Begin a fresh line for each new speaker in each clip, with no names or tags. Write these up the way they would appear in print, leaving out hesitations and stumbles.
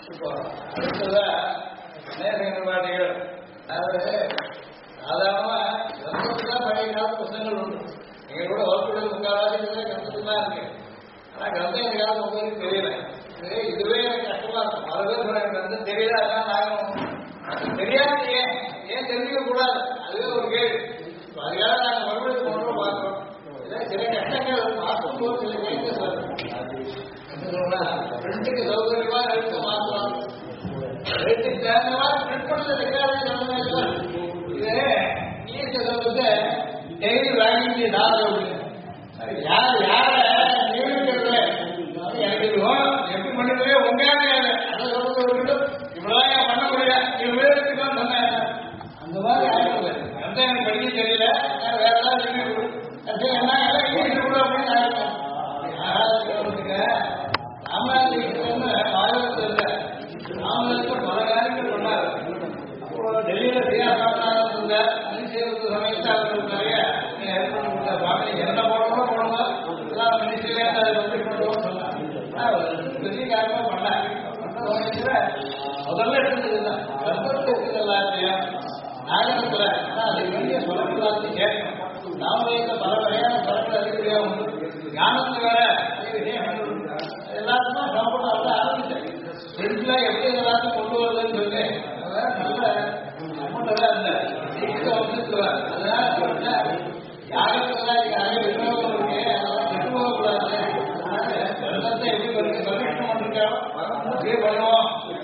இப்போ அடுத்ததா நேரங்கள் அதாவது சாதாரணமா கருத்துதான் பழைய கால புத்தகங்கள் உண்டு. எங்க கூட வகுப்புடைய முக்கால்வாசி கருத்துக்கு தான் இருக்கு. ஆனா கருத்தை இந்த காலம் உங்களுக்கு தெரியல. இதுவே எனக்கு கஷ்டமா இருக்கும். பல பேர் சொல்றாங்க கருத்து தெரியல, அதான் நாங்கள் தெரியாது. ஏன் தெரிஞ்சுக்க கூடாது? அதுவே ஒரு கேள்வி. அதுக்காக நாங்கள் மறுபடியும் கொண்டு பார்க்கிறோம். சில கஷ்டங்கள் பார்க்கும் போது சில கேள்வி ஃப்ரெண்டுக்கு சௌகரியமா எடுத்து மாற்றலாம். ரேட்டுக்கு தகுந்த மாதிரி பிரிண்ட் பண்ணல ரெக்கார்டு இது நீர் சொல்றது டெய்லி வாங்கி நாள் யார் யார நியமிக்கிறது எனக்கு எப்படி பண்ணுறதே உண்மையான அதை சொல்றது ஒரு இவ்வளவு பண்ண முடியல இவ்வளவு சொன்னேன். அந்த மாதிரி ஆயிடுது. அந்த எனக்கு படிக்க தெரியல, வேற ஏதாவது என்ன இங்கிலீஷ் கூட அப்படின்னு ஆயிருக்கும். யாராவது ராமநாதன் ஆயுதத்தில் இல்லை. ராமநாதன் பல காரியங்கள் பண்ணாரு. டெல்லியில சியாசாமநாதன் இருந்தார். மினிஸ்டர் சமயத்தில் அவர்கள் நிறைய ஹெல்ப் பண்ணி கொடுத்தார். பாமணி என்ன போடணும் போடுங்க எல்லாம் மினிஸ்டரே அதை பற்றி பண்ணுவோம்னு சொன்னார். பெரிய காரியமா பண்ணார். முதல்ல இருந்ததுதான் கற்பத்தை இருக்குது எல்லாத்தையும் நாகரத்துல. ஆனா அது வேண்டிய சொல்லக்கூடாது கேட்கணும். நாம பல வகையான பலங்கள் அதிகப்படியாக உண்டு. ஞானத்துல வேற எல்லாத்துக்குமே சம்பளம் ஆரம்பிச்சேன். ஃப்ரெண்ட்ல எப்படி எல்லாத்தையும் கொண்டு வருதுன்னு சொல்லி நல்ல அமௌண்ட்லாம் இல்லை. வந்துருவார். அதனால யாருக்கெல்லாம் யாரும் விநியோகம் இருக்கு அதெல்லாம் கெட்டு போகக்கூடாது. வெள்ளத்தை எப்படி பண்ணி பர்மிஷன் பண்ணிருக்காரோ அப்படியே பண்ணுவோம்.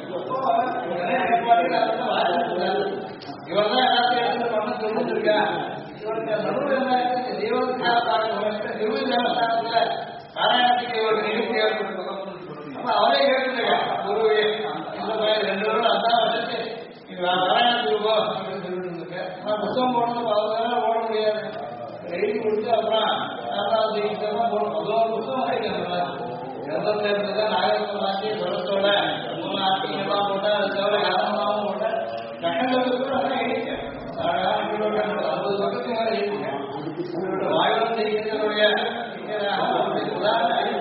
இவர் தான் எல்லாத்தையும் எடுத்து பண்ண சொல்லிருக்கா. இவருக்கு நடுவில் என்ன இருக்கு? திருவி தேவஸ்தானத்துல பாராயணத்துக்கு ஒரு நிகழ்ச்சி ஏற்படுத்தணும். அப்ப அவரே கேட்டுருக்கா குருவே இந்த பையன் 2 வருடம் அதான் வச்சுட்டு நீங்க பாராயணத்துக்கு போ அப்படின்னு சொல்லிட்டு இருந்திருக்க. ஆனா புத்தகம் போடணும் 10 போட முடியாது. எழுதி கொடுத்து அப்புறம் 4வது தான் போடணும். 11 புத்தகம் கிடைக்கிறது. கிரந்தத்தை இருந்தது நாகரத்தம் ஆக்கி சொல்லத்தோட 3 ஆட்சியெல்லாம் போட்டா அது தவிர கவனமாகவும் போட்ட கட்டங்களுக்கு கூட அதான் எழுதிட்டேன். 50 பக்கத்துக்கு மேலே எழுதிட்டேன். உங்களோட வாயுடன் செய்கிறவருடைய உதாரணம்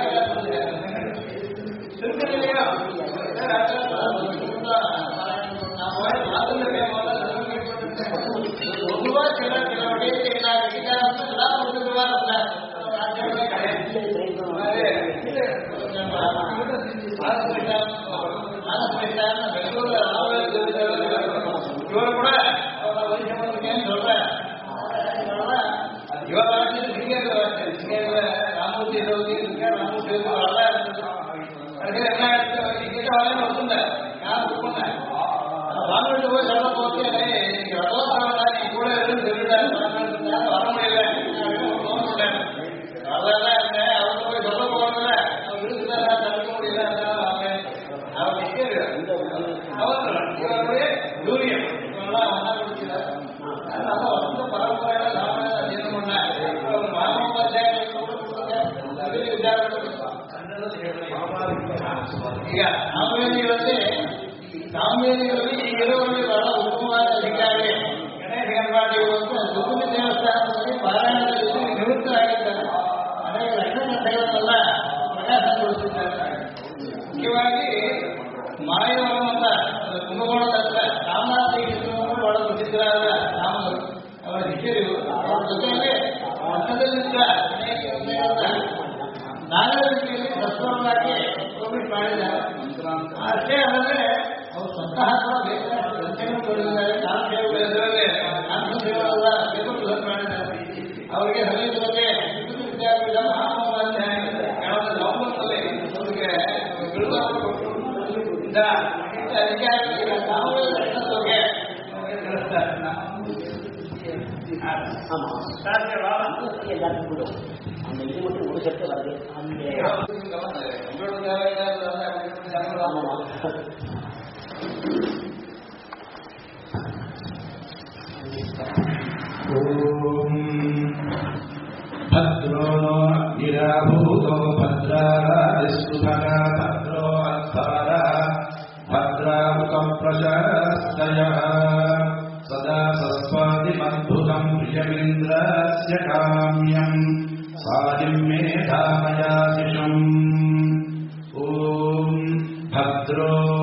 திருக்கணிலையா பொதுவா சில விடயத்தை இவர் கூட வருஷம் சொல்றேன். இவர் வாட்சி சிங்கேந்திர ராமூர்த்தி இருக்க ராமூர்த்தி வரல என்ன கிட்ட வரல வச்சுருந்த யார் சொன்னேன் ராமூர்த்தி போய் சொல்ல போச்சு நீ கூட இருந்து சொல்லிட்டாரு வர முடியல அதெல்லாம் இருந்தேன். அவங்க போய் சொல்ல போறதுல விருதுதான் தடுக்க முடியல. அவர் அவருடைய ஜூனியர் இவங்கெல்லாம் ஒன்னா கொடுக்கிறார். அதனால வசந்த பரம்பரையில ராமநாதன் அத்தியனம் பண்ணார். மாமோபாத்தியாய சாமியதிகளுக்கு ಈ ಇರುವಲ್ಲಿ ಬಹಳ ಉತ್ತಮವಾದ ಅಧಿಕಾರಿ ಗಣೇಶ ಗಣಪಾಟಿ ಸುಗುಮಿ ದೇವಸ್ಥಾನದಲ್ಲಿ ಪಾರಾಯಣದಲ್ಲಿ ನಿವೃತ್ತರಾಗಿದ್ದಾರೆ. ಅನೇಕ ಲಕ್ಷ ಗಂಟೆಗಳನ್ನೆಲ್ಲ ಪ್ರಕಾಶಗೊಳಿಸಿದ್ದಾರೆ. ಮುಖ್ಯವಾಗಿ ಮಾಯವರಮಲ್ಲ ಕುಂಭಕೋಣದ ರಾಮನಾಥ ಬಹಳ ಪ್ರಸಿದ್ಧರಾದ ರಾಮರು ಅವರ ಶಿಷ್ಯರು. ಅವರ ಜೊತೆಯಲ್ಲಿ ಮಠದಲ್ಲಿದ್ದ ಅನೇಕ ನಾಗರಿಕರಿಗೆ ಪ್ರಸ್ತುತವಾಗಿ ಕೋವಿಡ್ ಮಾಡಿದ್ದಾರೆ. ಅಷ್ಟೇ ಅಲ್ಲದೆ ಅವರು ಸ್ವತಃ ಕೂಡ ಬೇಕಾದಷ್ಟು ಗ್ರಂಥಗಳು ಕೊಡಿದ್ದಾರೆ. ಕಾಲಕ್ಷೇಪಗಳಲ್ಲಿ ಆತ್ಮಸೇವೆಲ್ಲ ಬೇಕು ಮಾಡಿದ್ದಾರೆ. ಅವರಿಗೆ ಸಮೀಪದಲ್ಲಿ ವಿದ್ಯಾಪೀಠ ಮಹಾಮೋಪಾಧ್ಯಾಯ ನವಂಬರ್ನಲ್ಲಿ ಅವರಿಗೆ ಬಿಡುಗಡೆ ಕೊಟ್ಟು ಅಧಿಕಾರಿಗಳಿಗೆ ತಾವೇ ಲಕ್ಷದವರೆಗೆ ತಿಳಿಸ್ತಾರೆ. எல்லாருக்கும் அந்த இது மட்டும் ஒரு சட்டை வருது. भद्रो नो गिराभूतो भद्रादिस्तुभगा भद्रो अत्तारा भद्रामुखं प्रशस्तयः सदा सस्वादिमद्भुतं प्रियमिन्द्रस्य काम्यं सादिं मेधामयाशिषम् ॐ भद्रो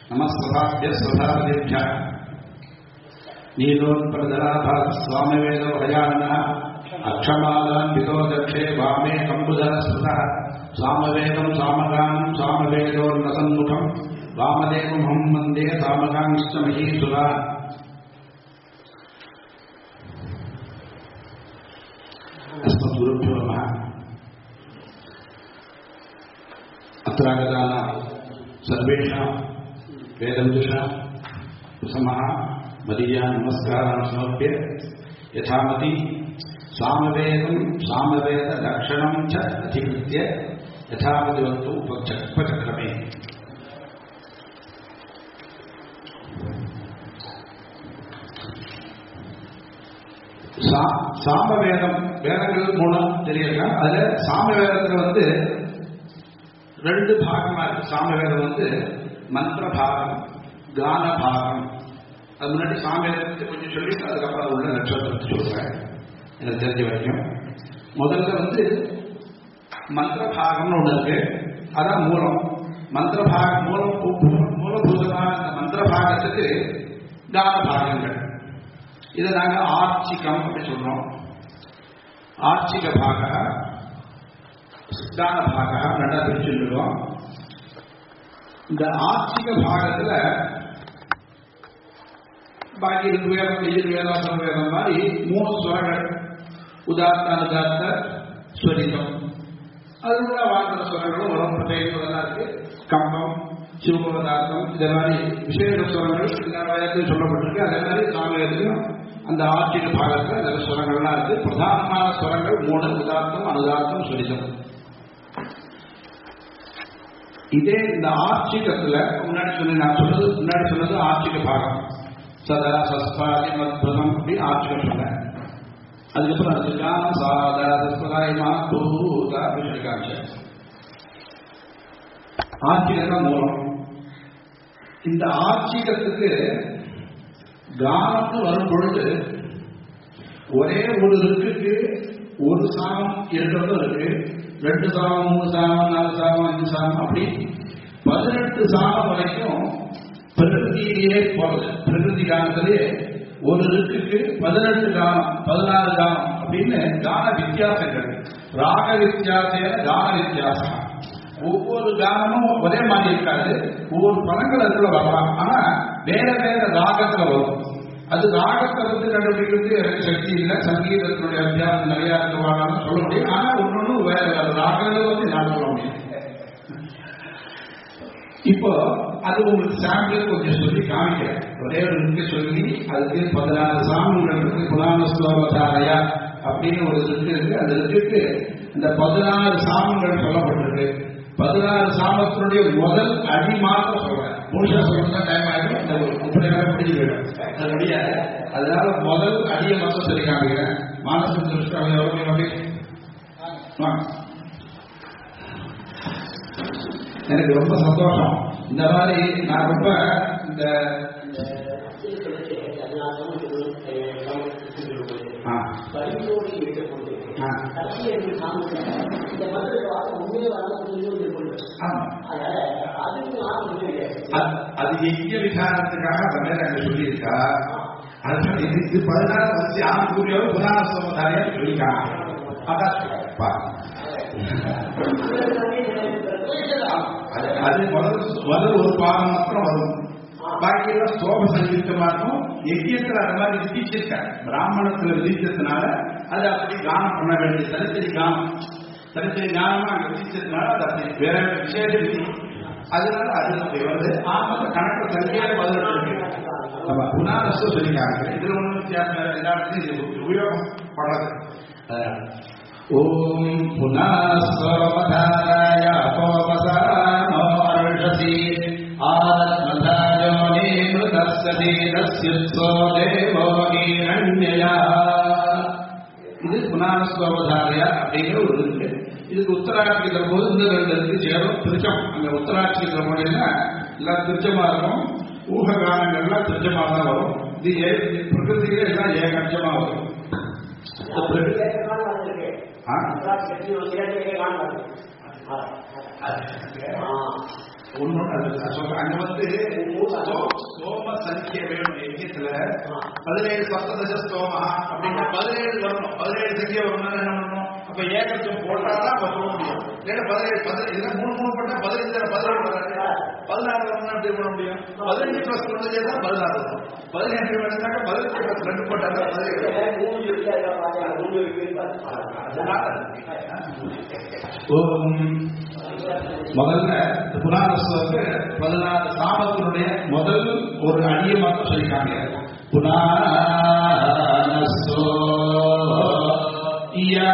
நமஸ்வதாபிய ஸ்வதாபதிப்யா நீலோத்பரதலாபா சுவாமிவேத வயானः அக்ஷமாலான் விதோதக்ஷே வாமே கம்புதரஸ்வதः சாமவேதம் சாமகானம் சாமவேதோர்னசன்முகம் வாமதேவமஹம் வந்தே சாமகாங்கிஷ்டமஹீசுரா. अस्मद्गुरुभ्यो नमः. अत्रागतानां सर्वेषां वेदविदुषां प्रथमः मदीयान् नमस्कारान् समर्प्य यथामति सामवेदं सामवेदलक्षणं च अधिकृत्य यथामतिवन्तु उपचक्रमे. சாமவேதம் வேதங்கள் மூலம் தெரியல. அதுல சாமவேதத்துல ரெண்டு பாகமா இருக்கு. சாமவேதம் மந்திர பாகம், கான பாகம். அது முன்னாடி சாமவேதத்தை கொஞ்சம் சொல்லிட்டு அதுக்கப்புறம் உள்ள நட்சத்திரத்தை சொல்றேன். எனக்கு தெரிஞ்ச வரைக்கும் முதல்ல மந்திர பாகம்னு ஒண்ணு இருக்கு. அதான் மூலம். மந்திர பாகம் மூலபூதமான அந்த மந்திர பாகத்துக்கு கான பாகங்கள். இதை நாங்கள் ஆர்ச்சிகம் அப்படி சொல்றோம். ஆர்ச்சிக பாக, தான பாக ரெண்டா பிரிச்சுருக்கோம். இந்த ஆர்ச்சிக பாகத்துல பாக்கி 2 வேதம், வேதாசன வேதம் மாதிரி 3 ஸ்வரங்கள், உதாத்த அனுதாத்த ஸ்வரிதம். அதுல வார்த்தை ஸ்வரங்களும் வரும். பிரதேசம் இருக்கு. கம்பம், சிவபதார்த்தம், இதே மாதிரி விசேஷ ஸ்வரங்கள் இந்த வேதத்தில் சொல்லப்பட்டிருக்கு. அதே மாதிரி சாமவேதத்திலும் அந்த ஆட்சிக பாகத்தில் அந்த ஸ்வரங்கள்லாம் இருக்கு. பிரதானமான ஸ்வரங்கள் 3: உதார்த்தம், அனுதார்த்தம், ஸ்வரிதம். இதே இந்த ஆட்சிகத்துல முன்னாடி சொன்னது ஆட்சிக பாகம். சதா சஸ்பாதி மத்பதம் அப்படி ஆட்சிகம் சொன்னேன். அதுக்கப்புறம் அதுக்கான சாதா சஸ்பதாயமா தூதா அப்படின்னு சொல்லிருக்காங்க. ஆட்சிகம் தான் மூலம். இந்த ஆட்சிகத்துக்கு கானத்து வரும் பொழுது ஒரே ஒரு ருக்கு ஒரு சாமம் இருக்கிறதும் இருக்கு. 2 சாமம், 3 சாமம், 4 சாமம், 5 சாமம் அப்படி 18 சாமம் வரைக்கும் பிரகிருதியிலேயே போறது. பிரகிருதி காலத்திலே ஒரு ருக்கு 18 காலம், 16 காலம் அப்படின்னு கான வித்தியாசங்கள். ராக வித்தியாசேன கான வித்தியாசம். ஒவ்வொரு கானமும் ஒரே மாதிரி இருக்காது. ஒவ்வொரு படங்கள் அதுல வரலாம். ஆனா வேற வேற ராகத்துல வரும். அது ராகத்தை கண்டுபிடிக்கிறது எனக்கு சக்தி இல்லை. சங்கீதத்தினுடைய அத்தியாசம் நிறைய இருக்கவான்னு சொல்ல முடியும். ஆனா ஒன்னொன்னு வேற வேற ராகங்கள் நான் சொல்ல முடியும். இப்போ அது உங்களுக்கு சாம்பிள் கொஞ்சம் சொல்லி காமிக்கிறேன். ஒரே ஒரு இருக்கு சொல்லி அதுக்கு 16 சாமங்கள் இருக்கு. புராண ஸ்லோகதாரையா அப்படின்னு ஒரு இருக்கு. அந்த இருக்கு இந்த 16 சாமங்கள் சொல்லப்பட்டிருக்கு. 16 சாமத்தினுடைய முதல் அடி மாத்திரம் சொல்றேன். முழுசா சொல்லணும் டைம் ஆகிடும். இந்த 30 நேரம் பிடிச்சி போயிடும். அது முடியாது. அதனால முதல் அடியை மாத்திரம் சொல்லி காமிக்கிறேன். மானச எனக்கு ரொம்ப சந்தோஷம். இந்த மாதிரி நான் ரொம்ப இந்த அது எங்க விசாரத்துக்காக அங்க சொல்லியிருக்கா. இது 16 வருஷம் ஆண்குரிய புராண சோமதாரியா சொல்லியிருக்காங்க. அதான் அது முதல் ஒரு பாகம் மாத்திரம் வரும். பாக்கி எல்லாம் ஸ்தோப சங்கீதமா இருக்கும். யஜ்யத்துல அந்த மாதிரி விதிச்சிருக்காங்க. பிராமணத்துல விதிச்சதுனால அது அப்படி கானம் பண்ண வேண்டிய தனித்தனி கானமா அங்க விதிச்சதுனால அது அப்படி வேற விசேஷ விதி. அதனால அது அப்படி வருது. ஆமாம் கணக்கு சரியான பதில் இருக்கு. நம்ம புனாரஸ்து சொல்லிக்காங்க. இதுல ஒன்றும் வித்தியாசம் எல்லா இடத்துலையும் உபயோகம் படுறது. ஓம் புனாஸ்வரமதாராய கோபசானோ அருஷசி ஆத்மதாயோ நேமிருதஸ்ஸதி தஸ்யுத்ஸோ தேவோ ஹீரண்யயா. இது புனாஸ்வரமதாரையா அப்படிங்கிற ஒரு இருக்கு. இதுக்கு உத்தராட்சிக்கிற போது இந்த 2 இருக்கு சேரும். திருச்சம் அங்க உத்தராட்சிக்கிற போதுன்னா எல்லாம் திருச்சமா இருக்கும். ஊககானங்கள்லாம் திருச்சமா தான் வரும். இது பிரகிருதியில எல்லாம் ஏகட்சமா வரும். ஒன்னு அங்க சோம சங்கிய வேணும் யஜ்யத்துல 17 சப்ததச ஸ்தோமா அப்படின்னா 17 வரணும். 17 சங்கிய வரணும்னா என்ன பண்ணணும்? அப்ப ஏகத்துவம் போட்டாதான் அப்ப சொல்ல முடியும். இல்ல 17 இதெல்லாம் 3 போட்டா 15 16 வரணும்னா எப்படி பண்ண முடியும்? 15 பிளஸ் 1 சேர்த்தா 16 வரும். 17 வேணும்னாக்க 18 பிளஸ் 2 போட்டாதான் 17. முதல்ல புனாரஸ்வருக்கு 16 சாமத்தினுடைய முதல் ஒரு அடியை மட்டும் சொல்லிக்காங்க. புனாரஸ்வோ யா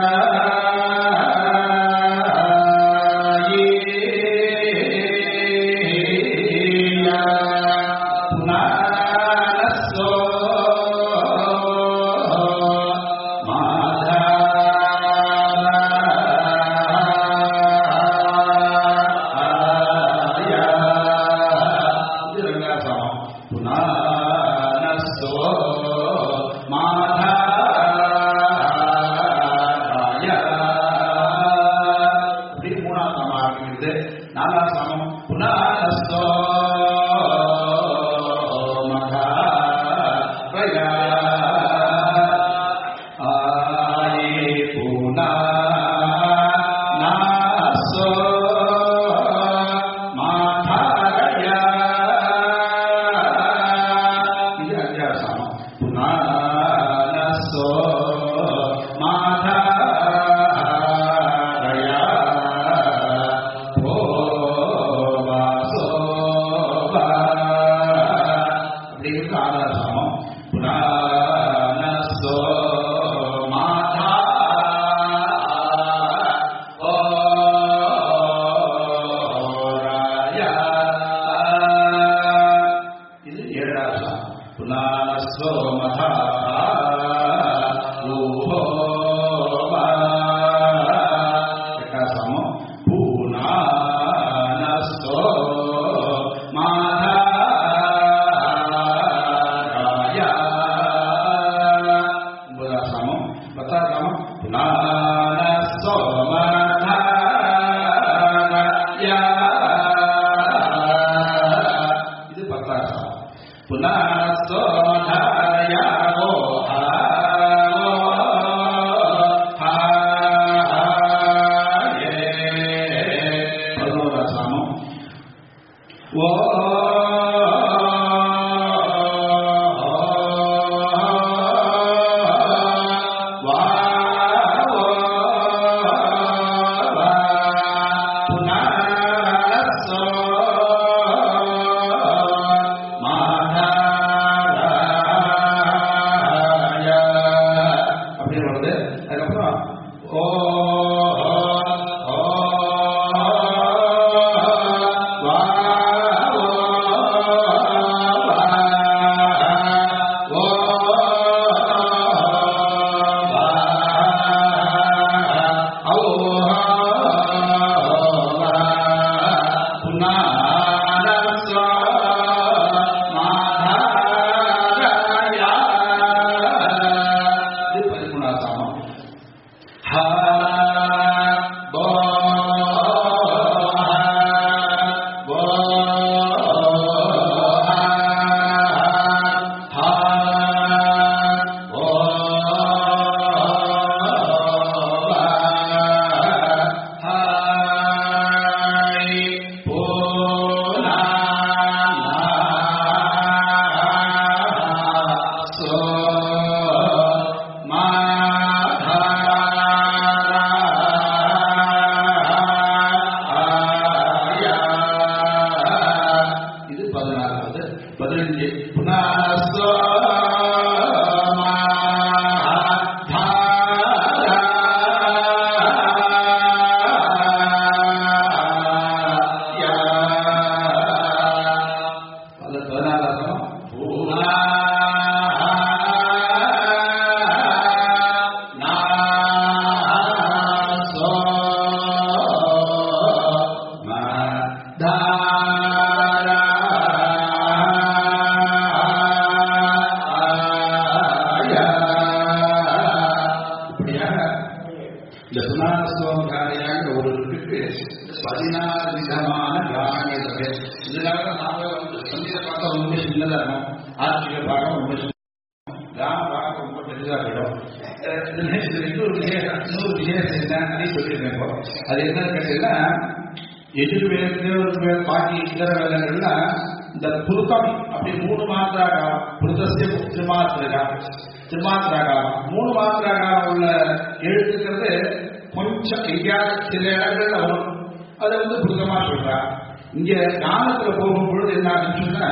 ரொம்ப சின்னதா இருக்கும், ஆட்சியை பார்க்க ரொம்ப சின்ன, கிராம பார்க்க ரொம்ப பெரிதா போயிடும். இன்னொரு விசேஷம் என்ன அப்படின்னு சொல்லியிருக்கேன். இப்போ அது என்னன்னு கேட்டீங்கன்னா, எதிர்வேறு பாக்கி இதர வேலைகள்ல இந்த புருத்தம் அப்படி 3 மாத்திராகாரம், புருத்தசிய திருமாத்திராகாரம், 3 மாத்திராகாரம் உள்ள எழுத்துக்கிறது கொஞ்சம் எங்கேயாவது சில இடங்கள்ல வரும். அதை புருத்தமா சொல்றா. இங்க காலத்துல போகும் பொழுது என்ன ஆச்சுன்னா,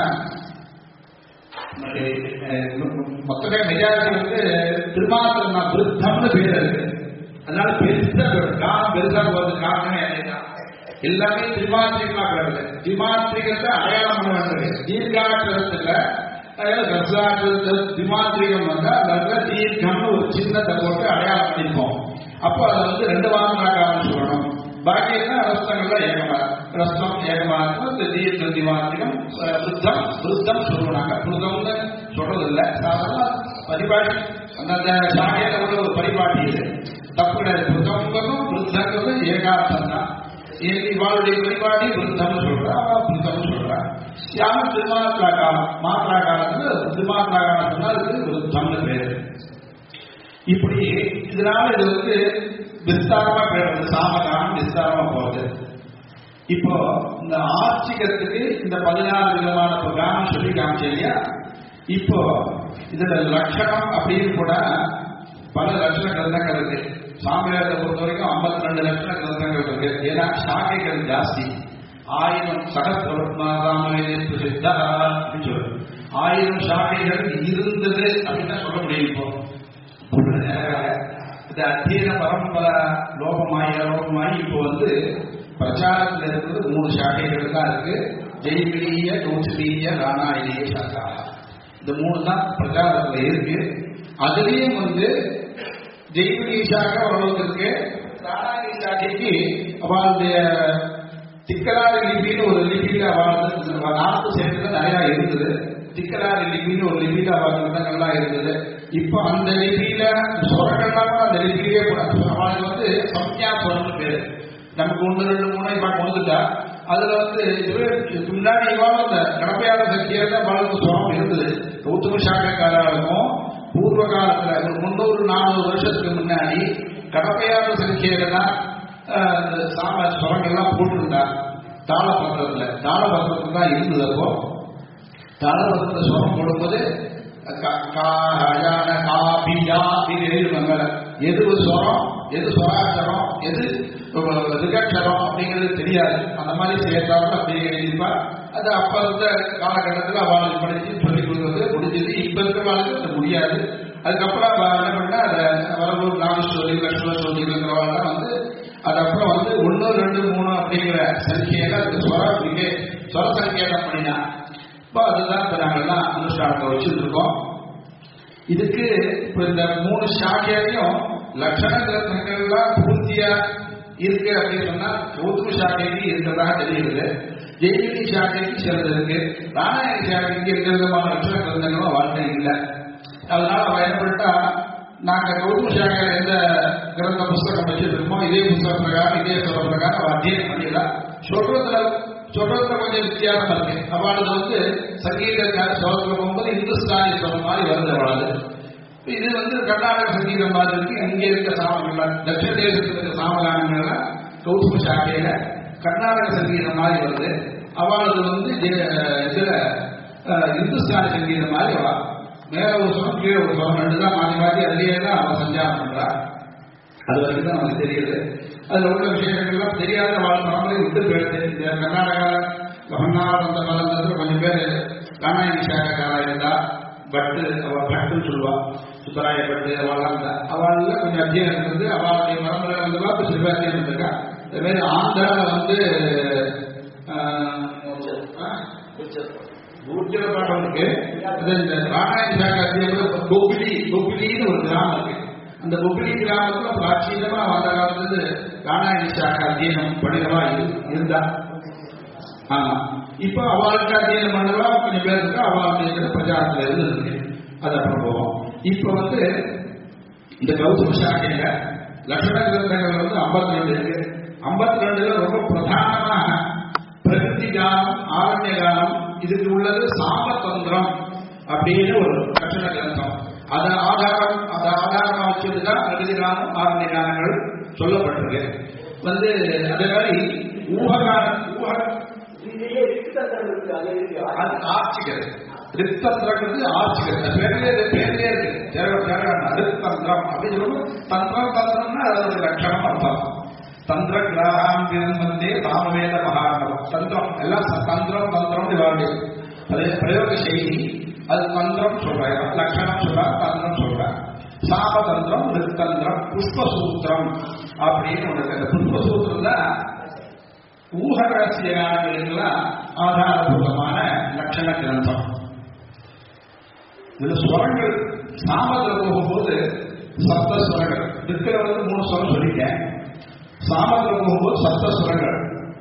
மொத்தமே மெஜாரிட்டி திருமாத்திரம் விருத்தம்னு பேர் இருக்கு. அதனால பெருசா காலம் பெருசா போறது காரணமே என்னதான் எல்லாமே திரிமாத்திரிகமா கிடையாது. திரிமாத்திரிகத்தை அடையாளம் பண்ண வேண்டியது. தீர்க்காற்றத்துல திமாத்திரிகம் வந்தா அதுல தீர்க்கம்னு ஒரு சின்னத்தை போட்டு அடையாளம் பண்ணிருப்போம். அப்போ அதை 2 மாத்திராகாரம் சொல்லணும். பாக்கி எல்லாம் ரஸ்தங்கள்ல ஏகமா, ரஸ்தம் ஏகமாத்திரம், தீர்க்கம் திமாத்திரிகம், விருத்தம் விருத்தம் சொல்லுவாங்க. புருதம்னு சொல்றது இல்லை, சாதாரண பரிபாட்டி அந்த சாகையில உள்ள ஒரு பரிபாட்டி இது தப்பு கிடையாது. புருதங்கிறதும் விருத்தங்கிறதும் ஏகார்த்தம் தான். இவாளுடைய பரிபாடி விருத்தம்னு சொல்றா, விருத்தம்னு சொல்றா. யாரும் திருமாத்திரா காலம், மாத்திரா காலத்துல திருமாத்திரா காலம் சொன்னா அதுக்கு விருத்தம்னு பேரு. இப்படி இதனால இது விஸ்தாரமா பேரு, சாமகாலம் விஸ்தாரமா போகுது. இப்போ இந்த ஆர்ச்சிகத்துக்கு இந்த 14 விதமான காலம் சொல்லி காமிச்சு இல்லையா. இப்போ இதுல லட்சணம் அப்படின்னு கூட பல லட்சண கிரந்தங்கள் இருக்கு. சாமியாரத்தை பொறுத்த வரைக்கும் 52 லட்சண கிரந்தங்கள் இருக்கு. ஏன்னா சாக்கைகள் ஜாஸ்தி. 1000 சகசிரசித்தா அப்படின்னு சொல்றது. 1000 சாக்கைகள் இருந்தது அப்படின்னு தான் சொல்ல முடியும். இப்போ இந்த அத்தியன பரம்பரை லோகமாயி இப்போ பிரச்சாரத்தில் இருக்கிறது 3 சாக்கைகள் தான் இருக்கு. ஜெய்விலிய, கௌசலீய, ராணாயிலிய சாக்கா. இந்த 3 தான் பிரச்சாரத்தில் இருக்கு. அதுலயும் ஜெய்விலிய சாக்கை ஓரளவுக்கு இருக்கு. ராணாயிலி சாக்கைக்கு அவளுடைய திக்கலாறு லிபின்னு ஒரு லிபியில அவள் நாட்டு சேர்த்துல நிறைய இருந்தது. திக்கலாறு லிபின்னு ஒரு லிபியில அவள் கிரந்தங்கள்லாம் இருந்தது. இப்ப அந்த லிபியில சொரங்கள்லாம் அந்த லிபியிலே கூட அவளுக்கு சம்யா சொரம்னு பேரு. நமக்கு 1, 2, 3 இப்ப கொடுத்துட்டா அதுல முன்னாடி இவாளும் அந்த கடப்பையாள சக்தியில அவளுக்கு சொரம் இருந்தது. கௌதம சாக்கைக்காரருக்கும் பூர்வ காலத்துல ஒரு 300-400 வருஷத்துக்கு முன்னாடி கடப்பையாள சக்தியில தான் சாம சுரங்கள்லாம் போட்டிருந்தா. தாளபத்திரத்துல தான் இருந்தது. அப்போ தாளபத்திரத்துல சுரம் போடும்போது எது சுரம், எது சொராட்சரம், எது ரிகட்சரம் அப்படிங்கிறது தெரியாது. அந்த மாதிரி சேர்த்தாலும் அப்படியே எழுதிப்பா. அது அப்ப இருந்த காலகட்டத்தில் அவளுக்கு படிச்சு சொல்லிக் கொடுக்கறது முடிஞ்சது. இப்ப இருக்கிறவங்களுக்கு அது முடியாது. அதுக்கப்புறம் என்ன பண்ணா அதை வரம்பூர் நாகஸ்வரி, லட்சுமஸ்வரிங்கிறவெல்லாம் அதுக்கப்புறம் 1, 2, 3 அப்படிங்கிற சங்கியில அதுக்கு சொர சங்கேதம் பண்ணினா. இப்போ அதுதான் இப்ப நாங்கள்லாம் அனுஷ்டானத்தை வச்சுட்டு இருக்கோம். இதுக்கு இப்ப இந்த 3 சாக்கையிலையும் லட்சண கிரந்தங்கள்லாம் பூர்த்தியா இருக்கு அப்படின்னு சொன்னா கௌதம சாக்கைக்கு இருக்கிறதாக தெரியுது. ஜெய்விலி சாக்கைக்கு சிலது இருக்கு. ராணாயணி சாக்கைக்கு எந்த விதமான லட்சண கிரந்தங்களும் வாழ்க்கை இல்லை. அதனால பயன்பட்டா நாங்க கௌதம சாக்கையில எந்த கிரந்த புஸ்தகம் வச்சிருக்கோமோ இதே புஸ்தக பிரகாரம் இதே சொல்ற பிரகாரம் அவள் அத்தியம் பண்ணிடலாம். சொல்றதுல கொஞ்சம் வித்தியாசம் இருக்கு. அவளுக்கு சங்கீத சொல்றதுல போகும்போது இந்துஸ்தானி சொல்ற மாதிரி வருது. அவளது இது கர்நாடக சங்கீதம் மாதிரி இருக்கு. இங்க இருக்க சாமங்கள், தட்சிண தேசத்தில் இருக்க சாமகானங்கள்லாம் கௌதம சாக்கையில கர்நாடக சங்கீதம் மாதிரி வருது. அவளது இதுல இந்துஸ்தானி சங்கீதம் மாதிரி அவ மேல ஒரு சொலம் கீழே ஒரு சொலம் 2 தான் மாறி மாறி அதுலேயே தான் அவள் சஞ்சாரம் பண்றா. அது வரைக்கும் தான் நமக்கு தெரியுது. அதுல உள்ள விஷயங்கள்லாம் தெரியாத வாழ் பரம்பரை விட்டு போயிடுது. இந்த கர்நாடகா கவர்னார் அந்த காலத்துல கொஞ்சம் பேர் ராணாயணி சாக்காரா இருந்தா பட்டுன்னு சொல்லுவா. சுப்பராய பட்டு அவள்லாம் இருந்தா. அவள்ல கொஞ்சம் அத்தியம் இருந்தது. அவளுடைய பரம்பரை பார்த்து சில பேர் அத்தியம் இருந்திருக்கா. அதே மாதிரி ஆந்திராவில் ஊர்ஜர பாடம் இருக்கு. இந்த ராணாயணி சாக்கா அத்தியம் கோபிலின்னு ஒரு கிராமம் இருக்கு. அந்த பொப்பிலி கிராமத்துல பிராச்சீனமா வந்த காலத்துல ராணாயணி சாக்கா அத்தியனம் பண்ணிடவா இருந்தா. ஆமா, இப்ப அவளுக்கு அத்தியனம் பண்ணவா கொஞ்சம் பேர் இருக்கா. அவளுடைய பிரச்சாரத்துல இருக்கு. அது அப்புறம் போவோம். இப்ப இந்த கௌதம சாக்கையில லட்சண கிரந்தங்கள் 52 இருக்கு. 52ல ரொம்ப பிரதானமாக பிரகிருதி காலம், ஆரண்ய காலம், இதுக்கு உள்ளது சாமதந்திரம் அப்படின்னு ஒரு லட்சண கிரந்தம். அதை ஆதாரமா வச்சதுதான் பிரகதிகானம் ஆரண்யகானங்கள் சொல்லப்பட்டிருக்கு. அதே மாதிரி ஆட்சிகள் ரித்தந்திரங்கிறது ஆட்சிகள் பேர்லயே இருக்கு. ரித்தந்திரம் அப்படின்னு சொல்லுவோம். தந்திரம் தந்திரம்னா அதோட லட்சணம் அர்த்தம். தந்திர கிராமம் தாமவேத மகாண்டவம் தந்திரம் எல்லாம் தந்திரம் தந்திரம் வாங்க. அது பிரயோக செய்தி. அது தந்திரம் சொல்றாங்க, லட்சணம் சொல்றாங்க, தந்திரம் சொல்றாங்க. சாமதந்திரம் ரித்தந்திரம் புஷ்பசூத்திரம் அப்படின்னு ஒன்று. அந்த புஷ்பசூத்திரம் தான் ஊகரகசியங்களுக்கெல்லாம் ஆதாரபூர்வமான லட்சண கிரந்தம். இதுல ஸ்வரங்கள் சாமத்துல போகும்போது சப்தஸ்வரங்கள் இருக்கிற 3 ஸ்வரம் சொல்லிட்டேன். சாமத்துல போகும்போது சப்தஸ்வரங்கள்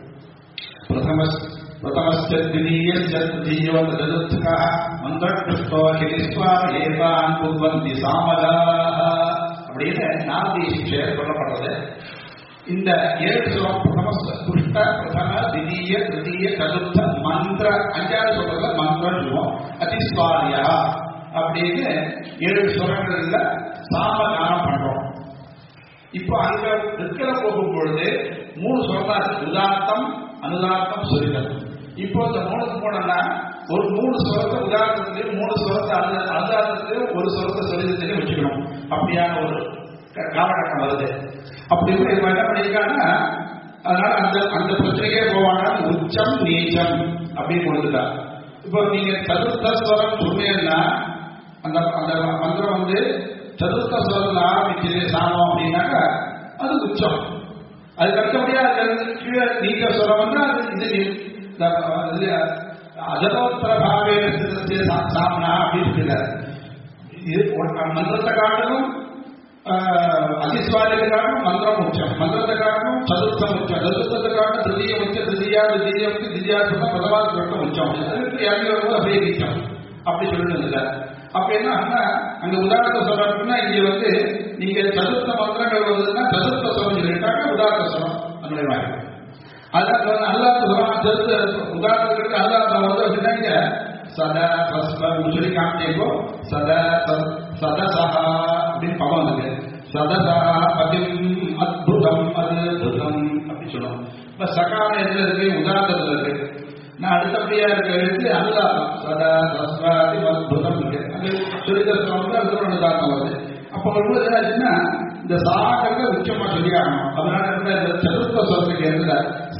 அப்படின்னு நாந்தி சிக்ஷை சொல்லப்படுறது. இந்த 7 ஸ்வரம் புஷ்ட பிரதம திதீய திருதீய சதுர்த்த மந்திர 5வது சொல்றதுல மந்திரம் சொல்லுவோம். அதிஸ்வாரியா அப்படின்னு 7 ஸ்வரங்கள்ல சாம கானம் பண்றோம். இப்போ அங்க இருக்கிற போகும் பொழுது 3 ஸ்வரம் தான் இருக்கு. உதார்த்தம் அனுதார்த்தம் சுரிதம். இப்போ இந்த 3க்கு போனோம்னா ஒரு 3 ஸ்வரத்தை உதாரணத்துக்கு 3 ஸ்வரத்தை அனுதார்த்தத்துக்கு 1 ஸ்வரத்தை சுரிதத்தையும் வச்சுக்கணும். அப்படியான ஒரு காலகட்டம் வருது. அப்படி என்ன பண்ணிருக்காங்கன்னா அதனால அந்த பிரச்சனைக்கே போவாங்க. உச்சம் நீச்சம் அப்படின்னு கொடுத்துட்டா. இப்போ நீங்க சதுர்த்த ஸ்வரம் சொன்னீங்கன்னா அந்த மந்திரம் சதுர்த்த ஸ்வரத்தில் ஆரம்பிச்சது சாமம் அப்படின்னாக்கா அது உச்சம். அதுக்கு அடுத்தபடியா கீழே நீக்க ஸ்வரம் அது அஜதோத்தர பாவே சாமனா அப்படின்னு சொல்லிட்டாரு. மந்திரத்தை காட்டிலும் அதிஸ்வாரியத்தை காரணம் மந்திரம் உச்சம், மந்திரத்தை காரணம் சதுர்த்தம் உச்சம், சதுர்த்தத்தை காரணம் திருதிய உச்சம், திருதியா சொன்னா பிரதமா சொன்ன உச்சம், அதுக்கு இறங்கி வரும்போது அப்படியே நீச்சம் அப்படி சொல்லிட்டு இருந்தார். அப்ப என்ன அங்க உதாரணத்தை சொல்றதுன்னா இங்க நீங்க சதுர்த்த மந்திரங்கள் வருதுன்னா சதுர்த்த சொல்லம் சொல்லிட்டாங்க, உதாரண சொல்லம் அந்த மாதிரி. அதான் அல்லாத உதாரணத்துக்கு அல்லாத வச்சுட்டாங்க. சதா சொல்லி காமிச்சேப்போ சதசா அப்படின்னு பவம் இருக்கு. சதசா பதிம் அத்புதம் அத்புதம் அப்படின்னு சொல்லுவோம். இப்ப சகான எதுல இருக்கு? உதாரணத்துல இருக்கு. நான் அடுத்தபடியா இருக்கிறது அனுதாரணம். சதா சஸ்வாதி அத்புதம் இருக்கு. அது சொல்லித்தரத்துல அதுக்கப்புறம் உதாரணம் வருது. அப்ப வரும்போது என்னாச்சுன்னா இந்த சாகத்தை உச்சமா சொல்லி ஆகணும். அதனால இந்த சதுர்த்த சொல்றதுக்கு எதுல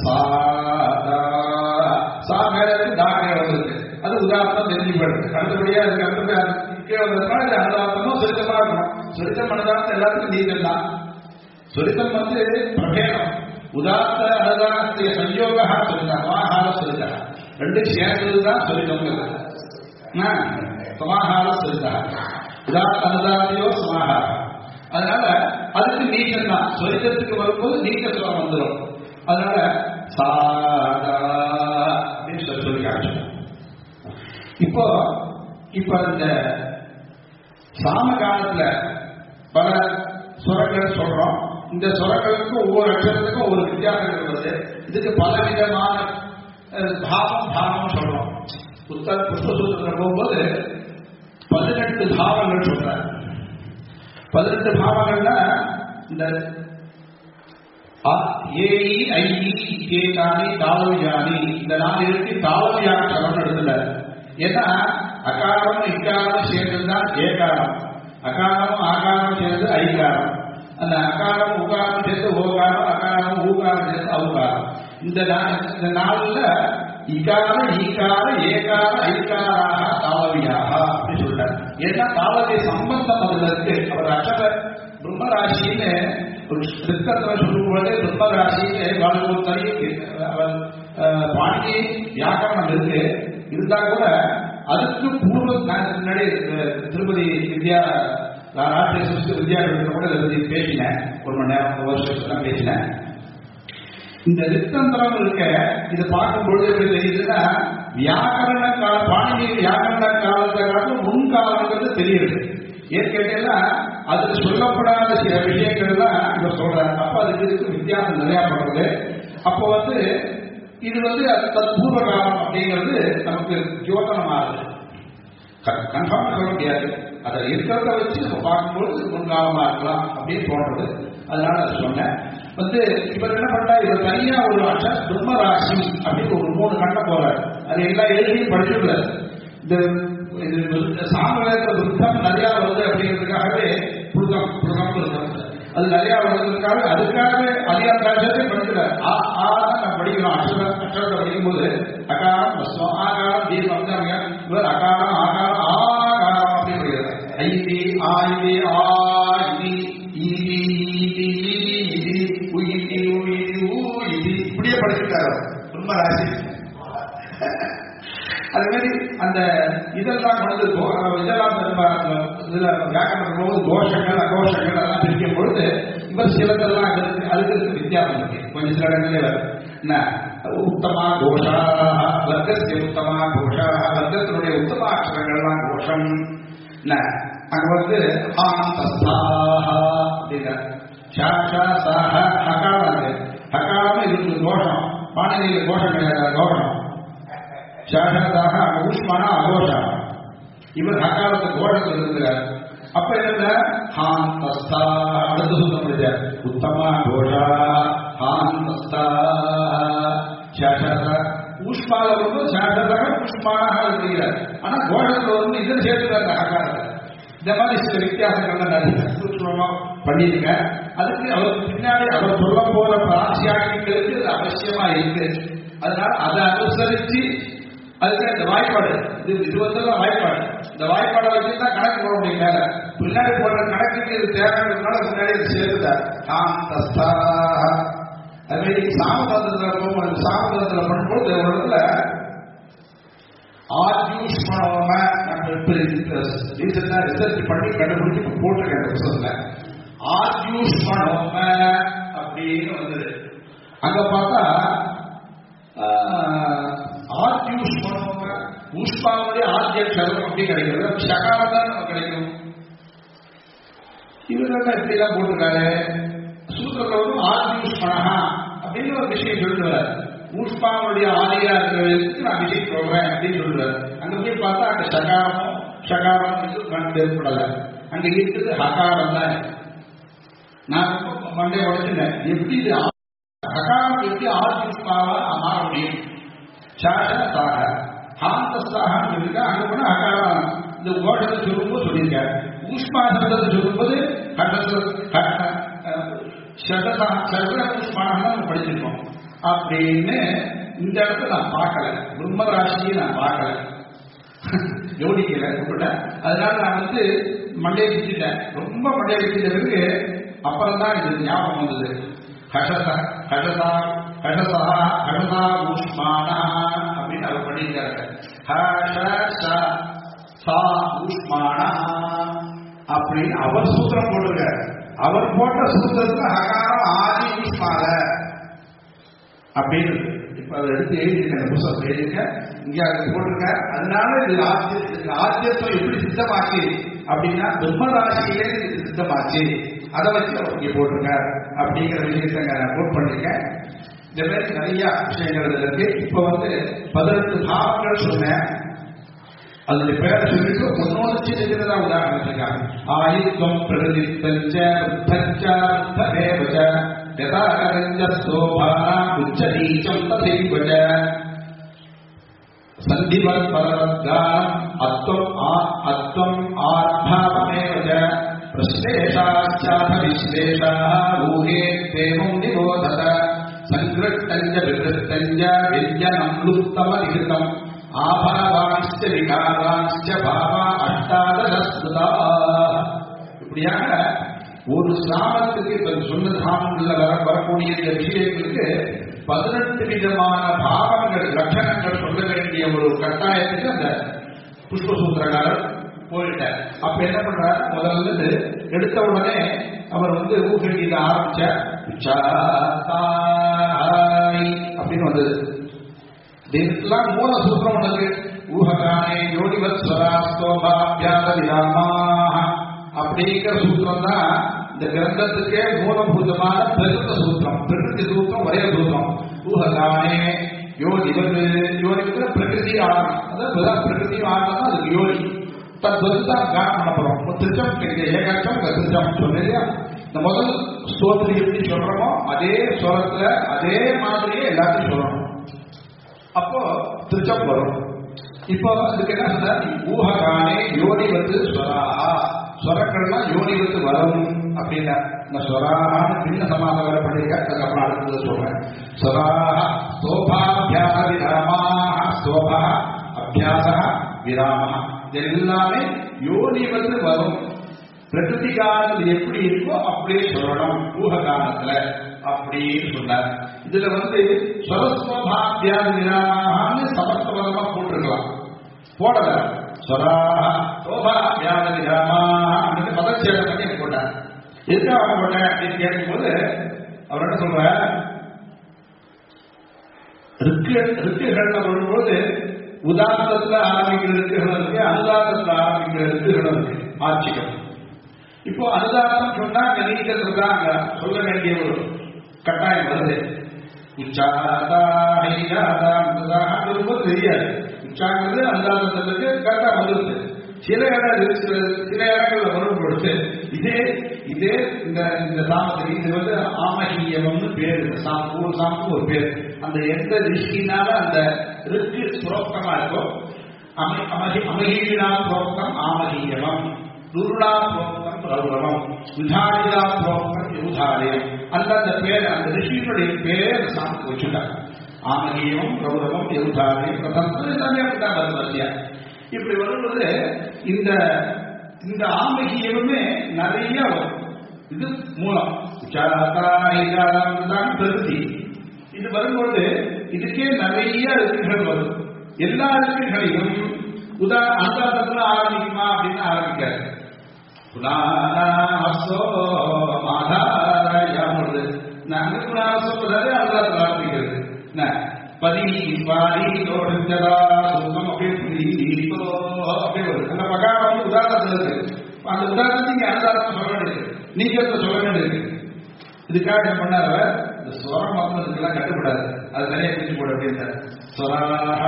சா மேல இருக்கு, தா மேல வந்துருக்கு. அது உதாரணம் தெரிஞ்சுப்படுது. அடுத்தபடியா அதுக்கு அடுத்தபடியா வந்ததுனால இது அனுதாரணமும் சுரித்தமா இருக்கணும். சுரித்தம் அனுதாரணம் எல்லாத்துக்கும் நீதல் தான். சுரித்தம் பிரபேதம். உதாத்த அனுதானத்திய சயோகா சுரிதா, சமாஹார சுரிதா ரெண்டு சேர்ந்ததுதான் சுரிதம். சமாஹார சுரிதா உதாத்த அனுதாத்தியோ சமாஹாரம். அதனால அதுக்கு நீச்சம் தான். சுரிதத்துக்கு வரும்போது நீச்ச சுரம் வந்துடும். அதனால சாதா அப்படின்னு சொல்லி காமிச்சோம். இப்போ இந்த சாம காலத்துல பல சுரங்கள் சொல்றோம். இந்த சுரங்களுக்கு ஒவ்வொரு அக்ஷரத்துக்கும் ஒவ்வொரு வித்தியாசம் இருக்கிறது. இதுக்கு பல விதமான பாவம் சொல்றோம். புஷ்பசூத்திரத்துல போகும்போது 18 பாவங்கள் சொல்றாங்க. 18 பாவங்கள்ல இந்த ஏஇ ஐஇ ஏகானி தாளவியானி இந்த 4 இருக்கு. தாளவியான சரம் எடுத்துல ஏன்னா அகாரம் இக்காரம் சேர்ந்ததுதான் ஏகாரம், அகாரம் ஆகாரம் சேர்ந்து ஐகாரம், அந்த அகாரம் உகாரம் சேர்ந்து ஓகாரம், அகாரம் ஊகாரம் சேர்ந்து அவுகாரம். இந்த 4ல இகார ஈகார ஏகார ஐகாராக தாளவியாக அப்படின்னு சொல்லிட்டார். ஏன்னா தாளவிய சம்பந்தம் அதுல இருக்கு. அவர் அக்ஷர பிரம்மராசின்னு ஒரு திருத்தத்தை சொல்லும்போது பிரம்மராசின்னு வாழ்வு தனி அவர் பாணியை வியாக்கரணம் இருக்கு. இருந்தா கூட அதுக்கு பூர்வ முன்னாடி திருப்பதி வித்யா ராஷ்டிரிய சமஸ்கிருத வித்யாபீடத்தில் கூட இதை பேசினேன். 1 மணி நேரம் 1 வருஷம் பேசினேன். இந்த ரித்தந்திரம் இருக்க இதை பார்க்கும்பொழுது எப்படி தெரியுதுன்னா வியாக்கரண கால பாணினி வியாக்கரண காலத்தை காலத்தில் முன்காலங்கிறது தெரியுது. ஏன் கேட்டீங்கன்னா அதுக்கு சொல்லப்படாத சில விஷயங்கள் தான் இவர் சொல்றாரு. அப்ப அதுக்கு வித்தியாசம் நிறையா பண்றது. அப்போ இது தற்பூர்வ காலம் அப்படிங்கிறது நமக்கு யோசனமாகுது. கன்ஃபார்ம் சொல்ல முடியாது. அதை இருக்கிறத வச்சு நம்ம பார்க்கும்போது முன்காலமா இருக்கலாம் அப்படின்னு தோன்றது. அதனால அதை சொன்னேன். இவர் என்ன பண்ணா, இவர் தனியா ஒரு பிரம்ம ராசி அப்படின்னு ஒரு 3 கண்ணை போறாரு. அது எல்லா எழுதியும் படிச்சுள்ளார். இந்த சாமவேத புத்தம் நிறைய வருது அப்படிங்கிறதுக்காகவே புத்தம் அது நிறைய வருவதற்காக அதுக்காகவே அதிகாரத்தை படிக்கிறார். நான் படிக்கிறோம். அக்ஷரத்தை படிக்கும்போது அகாரம் பஸ்வம் ஆகாரம் தீபம் இவர் அகாரம் ஆகாரம் ஆகாரம் அப்படின்னு படிக்கிறார். ஐதி ஆயுதி ஆயுதி ஈதி ஈதி ஈதி உயிதி உயிதி ஊயிதி இப்படியே படிச்சிருக்காரு பிரம்ம ராசி. அது மாதிரி அந்த இதெல்லாம் இதெல்லாம் இதுல வியாக்கரணம் போது கோஷங்கள் அகோஷங்கள் அதெல்லாம் பிரிக்கும் பொழுது இவர் சிலதெல்லாம் அதுக்கு வித்தியாசம் இருக்கு. கொஞ்சம் சில இடங்களே என்ன உத்தமா கோஷா வர்க்கத்திய உத்தமா கோஷா வர்க்கத்தினுடைய உத்தமா அக்ஷரங்கள்லாம் கோஷம். அங்க அப்படிங்கிற ஹகாரம் ஹகாரம் இருக்கு கோஷம். பாணினியில கோஷம் கிடையாது. கோஷம் சாஷாதாக ஊஷ்மான அகோஷா. இவர் ஹகாரத்தை கோஷத்தில் இருக்கிறார். அப்ப என்ன ஹாந்தஸ்தா அடுத்த சூத்திரம் முடிச்சார். உத்தமா கோஷா ஹாந்தஸ்தா சாஷாதா ஊஷ்மால வரும்போது சாஷாதாக ஊஷ்மானாக இருக்கிறார். ஆனா கோஷத்தில் இதன் சேர்த்துக்கிறார் ஹகாரத்தை. இந்த மாதிரி சில வித்தியாசங்கள் நிறைய சூட்சமா பண்ணியிருக்கேன். அதுக்கு அவருக்கு பின்னாடி அவர் சொல்ல போற பிராட்சியாக்கிகளுக்கு அது அவசியமா இருக்கு. அதனால அதை அனுசரிச்சு அதுக்கு இந்த வாய்ப்பாடு இது வாய்ப்பாடு. இந்த வாய்ப்பாடை வச்சுதான் கணக்கு போட முடியும். மேல பின்னாடி போடுற கணக்குக்கு இது தேவைன்றதுனால முன்னாடி இது சேர்த்துட்டார். அது மாதிரி சாமதந்திரத்துல போகும்போது சாமதந்திரத்துல பண்ணும்போது ஒரு இடத்துல ஆத்யூஷ்மனோம ரிசர்ச் பண்ணி கண்டுபிடிச்சு போட்டிருக்கேன் இந்த புத்தகத்துல. ஆத்யூஷ்மனோம அப்படின்னு வந்தது. அங்க பார்த்தா ஆத்யூஷ்மனோம ஊஷ்மாவுடைய ஆத்திய சரம் அப்படி கிடைக்கிறது. சகாரம் தான் நமக்கு கிடைக்கும். இவரெல்லாம் எப்படி எல்லாம் போட்டிருக்காரு. சூத்திரத்தில் ஆத்யூஷ்மனஹா அப்படின்னு ஒரு விஷயம் சொல்லுவார். ஊஷ்மாவுடைய ஆதியா இருக்கிறதுக்கு நான் விஷயம் சொல்றேன் அப்படின்னு சொல்றாரு. அங்க போய் பார்த்தா அங்க சகாரம் கண்டு ஏற்படல. அங்க இருக்குது ஹகாரம் தான். நான் மண்டே உடைச்சுட்டேன். எப்படி இது ஹகாரம் எப்படி ஆத்யூஷ்மாவா மாற முடியும்? சாஷனத்தாக ஹாந்தஸ்தாக இருக்கா. அங்க போனா ஹகாரம் இந்த கோஷத்தை சொல்லும்போது சொல்லியிருக்காரு. ஊஷ்மா சப்தத்தை சொல்லும்போது ஊஷ்மானம் நம்ம படிச்சிருக்கோம் அப்படின்னு இந்த இடத்துல நான் பார்க்கல. பிரம்ம ராசியை நான் பார்க்கல, யோடிக்கல. அதனால நான் மண்டையை விட்டுட்டேன். ரொம்ப மண்டையை விட்டுட்ட பிறகு அப்புறம் தான் இது ஞாபகம் வந்தது. ஊஷ்மானா அப்படின்னு அவர் பண்ணியிருக்காரு. அப்படின்னு அவர் சூத்திரம் போட்டிருக்காரு. அவர் போட்ட சூத்திரத்துல ஹகாரம் ஆதி ஊஷ்மால அப்படின்னு இப்ப அதை எடுத்து எழுதியிருக்க புத்தகத்தை எழுதிக்க இங்க அது போட்டிருக்க. அதனால இது ஆத்தியத்துவம் எப்படி சித்தமாச்சு அப்படின்னா பிரம்மராசியிலே இது சித்தமாச்சு. அதை வச்சு அவர் இங்க போட்டிருக்க அப்படிங்கிற விஷயத்தை நான் நோட் பண்ணிருக்கேன். இந்த மாதிரி நிறைய விஷயங்கள் இருக்கு. இப்ப 18 பாவங்கள் சொன்னேன். அதனுடைய பேரை சொல்லிட்டு ஒன்னொன்று சின்னதா உதாரணம் இருக்காங்க. ஆயுத்தம் பிரதித்தஞ்ச சந்திவத் பரவத்காரம் அத்வம் ஆர்பாவமேவ பிரஸ்லேஷாச்சாத விஸ்லேஷா ஊஹே தேவம் நிபோதத சங்கிருஷ்டஞ்ச விகிருஷ்டஞ்ச வித்யனம் லுப்தம நிகிருதம் ஆபாவான்ஸ்ச விகாரான்ஸ்ச பாவா அஷ்டாதசஸ்ருதா. இப்படியாக ஒரு சாமத்துக்கு இப்ப சொன்ன சாமங்கள்ல வரக்கூடிய இந்த விஷயங்களுக்கு 18 விதமான பாவங்கள் லட்சணங்கள் சொல்ல வேண்டிய ஒரு கட்டாயத்துக்கு அந்த புஷ்பசூத்திரக்காரர் போயிட்டார். அப்ப என்ன பண்றார், முதல்ல எடுத்த உடனே அவர் ஊகீத ஆரம்பிச்ச அப்படின்னு வந்தது. இதுக்கெல்லாம் மூல சூத்திரம் உள்ளது. ஊககானே யோனிவத் ஸ்வராஸ்தோபாபியாத விராமாக அப்படிங்கிற சூத்திரம் தான் இந்த கிரந்தத்துக்கே மூலபூதமான பிரகிருத சூத்திரம். பிரகிருதி சூத்திரம் ஒரே சூத்திரம். ஊககானே யோனி வந்து யோனிக்கு பிரகிருதி ஆகணும், அதாவது பிரகிருதி ஆகணும், அதுக்கு யோனி தான் காட் பண்ண போறோம். திருச்சம் ஏகாட்சம் திருச்சம் சொன்னேன் இல்லையா? இந்த முதல் ஸ்தோத்திரி எப்படி சொல்றோமோ அதே ஸ்வரத்துல அதே மாதிரியே எல்லாத்தையும் சொல்லணும். அப்போ திருச்சம் வரும். இப்போ அதுக்கு என்ன சொன்ன, ஊககானே யோனி வந்து ஸ்வராஹா, ஸ்வரக்கள்னா யோனி வந்து வரும் அப்படின்னா இந்த ஸ்வராஹான்னு பின்ன சமாதம் வர பண்ணிருக்க. அதுக்கப்புறம் அடுத்தது சொல்றேன். ஸ்வராஹா ஸ்தோபாபியாச விராமாக, ஸ்தோபா அபியாச விராம, எல்லாமே யோனி வந்து வரும். பிரகிருதி காலத்தில் எப்படி இருக்கோ அப்படியே சொல்லணும் ஊக காலத்துல அப்படின்னு சொன்னார். இதுல வந்து ஸ்வரஸ்வபாபியாச விராமான்னு சமஸ்தபதமா போட்டிருக்கலாம், போடல. ஸ்வராஹ ஸ்தோபாபியாச விராமாக அப்படின்னு பதச்சேதம் பண்ணி போட்டார். எதுக்காக போட்டேன் அப்படின்னு கேட்கும்போது அவர் என்ன சொல்ற, ரிக்குகள்ல வரும்போது உதாரணத்துல ஆரம்பிக்கிற ரிக்குகள் இருக்கு, அனுதாரணத்துல ஆரம்பிக்கிற ரிக்குகள் இருக்கு, ஆட்சிகள். இப்போ அனுதாரணம் சொன்னா நீக்கிறது தான் அங்க சொல்ல வேண்டிய ஒரு கட்டாயம் வருது. உச்சாதாம்போது தெரியாது, உச்சாங்கிறது அனுதாரணத்துக்கு கரெக்டா வருது. சில இடங்கள்ல வரும் பொழுது இதே இந்த சாமத்திரி இது வந்து ஆமகீயம்னு பேரு. ஒரு சாமுக்கு ஒரு பேர். அந்த எந்த ரிஷினால அந்த ரிக்கு புரோக்தமா இருக்கோ, அமகீனா புரோக்தம் ஆமகீயமம், துருளா புரோக்தம் ரௌரவம், விதாரிதா புரோக்தம் யூதாரியம். அந்த பேர் அந்த ரிஷியினுடைய பேர் அந்த சாமுக்கு வச்சுட்டாங்க. ஆமகீயம், ரௌரவம், யூதாரியம், பிரதம் எல்லாமே அப்படிதான் வருது வரிசையா. இப்படி வரும்போது இந்த ஆமகீயமே நிறைய வரும். இது மூலம் பிரகிருதி. இது வரும்போது இதுக்கே நிறைய ரிக்குகள் வரும். எல்லா ரிக்குகளையும் அந்தாதத்துல ஆரம்பிக்குமா அப்படின்னு ஆரம்பிக்காது. நாங்க புனாசோதாலே அந்தாதத்துல ஆரம்பிக்கிறது. பதி பாரி தோடுங்கதா சுகம் அப்படியே வருது. அந்த பகாரம் வந்து உதாரணத்துல இருக்கு. அந்த உதாரணத்தை இங்க அனுதாரணம் சொல்ல வேண்டியது, நீக்கத்தை சொல்ல வேண்டியது. இதுக்காக என்ன பண்ணாரு, இந்த ஸ்வரம் வந்து இதுக்கெல்லாம் கட்டுப்படாது, அது நிறைய பிரிச்சு போட அப்படின்ட்டு ஸ்வராக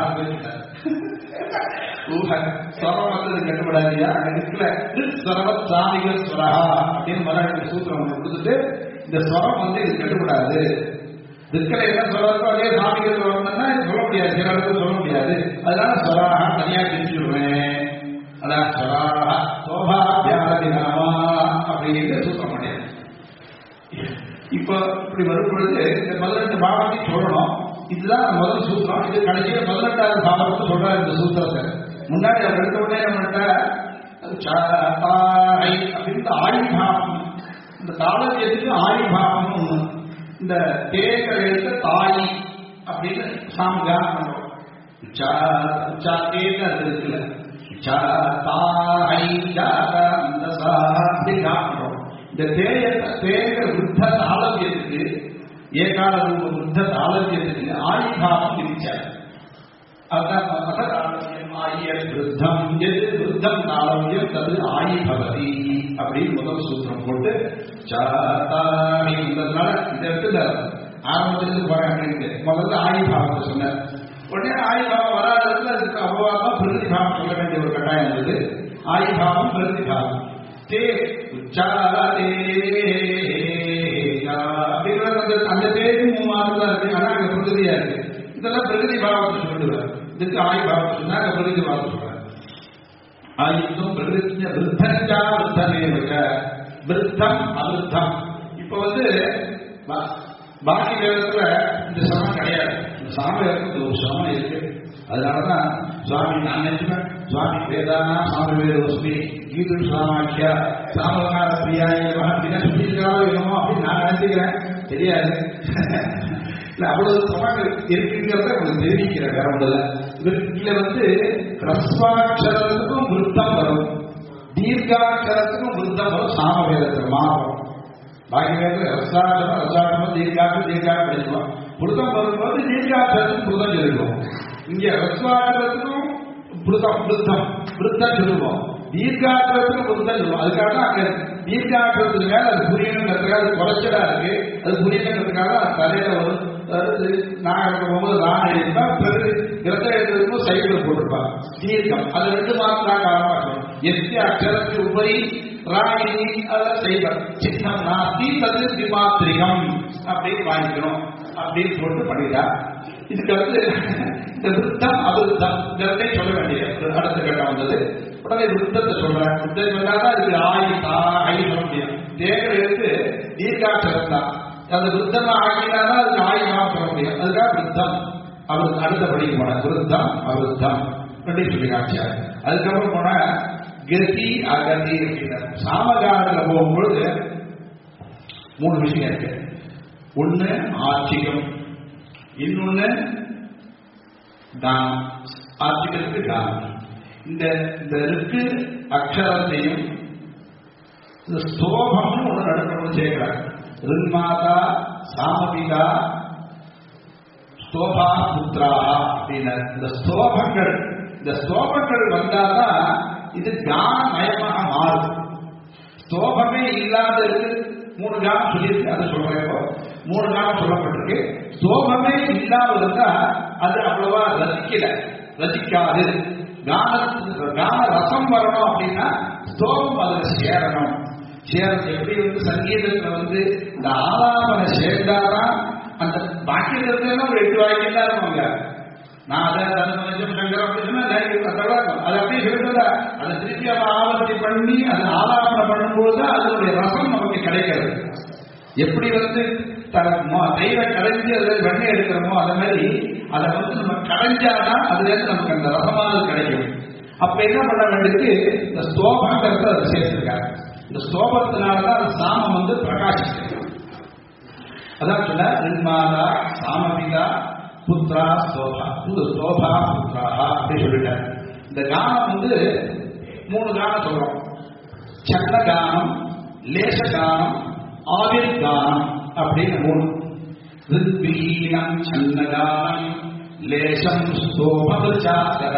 ஸ்வரம் வந்து இது கட்டுப்படாதியா. இதுக்குள்ள ஸ்வரவத் சாமிகள் ஸ்வரஹா அப்படின்னு மராட்டி சூத்திரம் ஒன்று கொடுத்துட்டு இந்த ஸ்வரம் வந்து இது கட்டுப்படாது. இதுக்களை என்ன சொல்றதோ அதே சாமிகள் வரணும்னா இது சொல்ல முடியாது, சில இடத்துல சொல்ல முடியாது. அதனால ஸ்வராக தனியா பிரிச்சுடுவேன். அதான் ஸ்வராக சோபாபியாசவிராமா அப்படின்னு சூத்திரம் பண்ணியாது. இப்ப இப்படி வரும் பொழுது இந்த 18 பாவத்தையும் சொல்லணும். இதுதான் முதல் சூத்திரம். இது கடைசியில 18வது பாவத்தை சொல்றாரு இந்த சூத்திரத்தை. முன்னாடி அவர் எடுத்த உடனே நம்மகிட்ட அப்படின்னு ஆயுபாவம், இந்த தாளத்தியத்துக்கு ஆயுபாவம்னு ஒண்ணு. இந்த தேக்கிற எழுத்த தாய் அப்படின்னு சாமிகாரம் பண்றோம். உச்சாத்தேன்னு அது இருக்குல்ல, இந்த தேங்கிற விருத்த தாளத்தியத்துக்கு ஏகால ரூப விருத்த தாளத்தியத்துக்கு ஆயுபாவம் விதிச்சார். விருத்தம் தாளவியம் தது ஆயுபவதி அப்படின்னு முதல் சூத்திரம் போட்டு சாத்தாண்டதுனால இதை எடுத்து ஆரம்பத்திலிருந்து போறாங்க. முதல்ல ஆயுபாவத்தை சொன்னார். உடனே ஆயுபாவம் வராததுல அதுக்கு அபவாதம் பிரதிபாவம் சொல்ல வேண்டிய ஒரு கட்டாயம் இருந்தது. ஆயுபாவம் பிரதிபாவம் தே உச்சாரே அப்படிங்கிறது அந்த தேதி 3 மாதம் தான் இருக்கு. ஆனா அங்க பிரகதியா இருக்கு. இதெல்லாம் பிரகதி பாவத்தை சொல்லிடுவார். இதுக்கு ஆயுபாவம் சொன்னா அங்க பிரகதி பாவம் சொல்றாரு. ஆயுத்தம் பிரகிருத்திய விருத்தஞ்சா விருத்தமேவக விருத்தம் அவிருத்தம். இப்ப வந்து பாக்கி வேதத்துல இந்த சமம் கிடையாது. இந்த சாமவேதத்துக்கு ஒரு சமம் இருக்கு. அதனாலதான் சுவாமி நான் நினைச்சுப்பேன், சுவாமி வேதானா சாமி வேதோஸ்மி கீது சாமாக்கியா சாமகார பிரியாய அப்படின்னா சொல்லியிருக்காரோ என்னமோ அப்படின்னு நான் நினைச்சுக்கிறேன். தெரியாது, இல்ல அவ்வளவு சமம் இருக்குங்கிறத உங்களுக்கு தெரிவிக்கிறேன். வேற ஒன்றுல இதுல வந்து ரஸ்வாட்சரத்துக்கும் விருத்தம் வரும், தீர்காட்சரத்துக்கும் விருத்தம் வரும். சாமவேதத்தில் மாறும். பாக்கி வேதத்தில் ரசாட்சரம் ரசாட்சரம் தீர்காட்சரம் தீர்காட்சம் படிச்சுவோம். புருதம் வரும்போது தீர்காட்சரத்துக்கும் புருதம் சொல்லிடுவோம். இங்க ரஸ்வாட்சரத்துக்கும் புருதம் விருத்தம் விருத்தம் சொல்லுவோம், தீர்காட்சரத்துக்கும் விருத்தம் சொல்லுவோம். அதுக்காக அங்க தீர்காட்சரத்துக்கு மேல அது புரியணுங்கிறதுக்காக அது குறைச்சலா இருக்கு. அது புரியணுங்கிறதுக்காக தலையில ஒரு நான் இருக்க போகும்போது நான் எழுதிப்பேன், பிறகு கிரந்த எழுதுறதுக்கும் சைக்கிள் போட்டிருப்பான் தீர்க்கம். அது 2 மாதம் தான் காரணமாக்கணும். எத்தி அக்ஷரத்துக்கு உபரி ராகினி அதெல்லாம் செய்வார். சின்னம் நாஸ்தி தது திமாத்திரிகம் அப்படின்னு வாங்கிக்கணும் அப்படின்னு போட்டு பண்ணிட்டா. இதுக்கு வந்து இந்த விருத்தம் அவிருத்தம் இதெல்லாம் சொல்ல வேண்டியது அடுத்த கட்டம் வந்தது. உடனே விருத்தத்தை சொல்றேன். விருத்தம் சொன்னாதான் இதுக்கு ஆய் சொல்ல முடியும். தேர்தல் எடுத்து தீர்க்காட்சரம் தான். அந்த விருத்தமா ஆகினாதான் அதுக்கு ஆயுதமாக சொல்ல முடியும். அதுக்காக விருத்தம் அவருக்கு அடுத்த படிக்க போன விருத்தம் அவிருத்தம் ரெண்டையும் சொல்லி காட்சியார். அதுக்கப்புறம் போன கதி அகதி அப்படின்னார். சாமகாலத்தில் போகும்பொழுது 3 விஷயம் இருக்கு. ஒண்ணு ஆட்சிகம், இன்னொன்னு தானம். ஆட்சிகளுக்கு தானம். இந்த ருக்கு அக்ஷரத்தையும் ஸ்தோபம்னு ஒன்று நடக்கணும்னு சேர்க்கிறாங்க. ரின்மாதா சாமபிதா ஸ்தோபா புத்ரா அப்படின்னு இந்த ஸ்தோபங்கள் வந்தாதான் இது கான மயமாக மாறும். ஸ்தோபமே இல்லாத இருக்கு 3 கானம் சொல்லியிருக்கு. அதை சொல்றேன். 3 கானம் சொல்லப்பட்டிருக்கு. ஸ்தோபமே இல்லாம இருந்தா அது அவ்வளவா ரசிக்காது. கான ரசம் வரணும் அப்படின்னா ஸ்தோபம் அதுல சேரணும். எப்படி வந்து சங்கீதத்துல வந்து இந்த ஆலாபனை சேர்ந்தாதான் அந்த பாக்கியத்துல ஒரு 8 வாக்கியம் தான் இருப்பாங்க. நான் அதை சங்கரம் அப்படி சொன்னா அது அப்படியே சொல்றதா அதை திருப்பி அவன் ஆவர்த்தி பண்ணி அதை ஆலாபனை பண்ணும்போது அதனுடைய ரசம் நமக்கு கிடைக்கிறது. எப்படி வந்து தயிரை கடைஞ்சி அதில் வெண்ணெய் எடுக்கிறோமோ அதே மாதிரி அதை வந்து நம்ம கடைஞ்சாதான் அதுல இருந்து நமக்கு அந்த ரசமானது கிடைக்கும். அப்ப என்ன பண்ண வேண்டியது, இந்த ஸ்தோபங்கிறத அதை சேர்த்திருக்காங்க. இந்த ஸ்தோபத்தினாலதான் அந்த சாமம் வந்து பிரகாசிக்கிறது. அதான் சொன்ன நிர்மாதா சாமபிதா புத்ரா ஸ்தோபா ஸ்தோபா புத்ரா அப்படின்னு சொல்லிட்டார். இந்த கானம் வந்து 3 கானம் சொல்றோம். சன்ன கானம், லேச கானம், ஆவிர் கானம் அப்படின்னு 3. ரித்வீனம் சன்ன கானம் லேசம் ஸ்தோபதுச்சாகர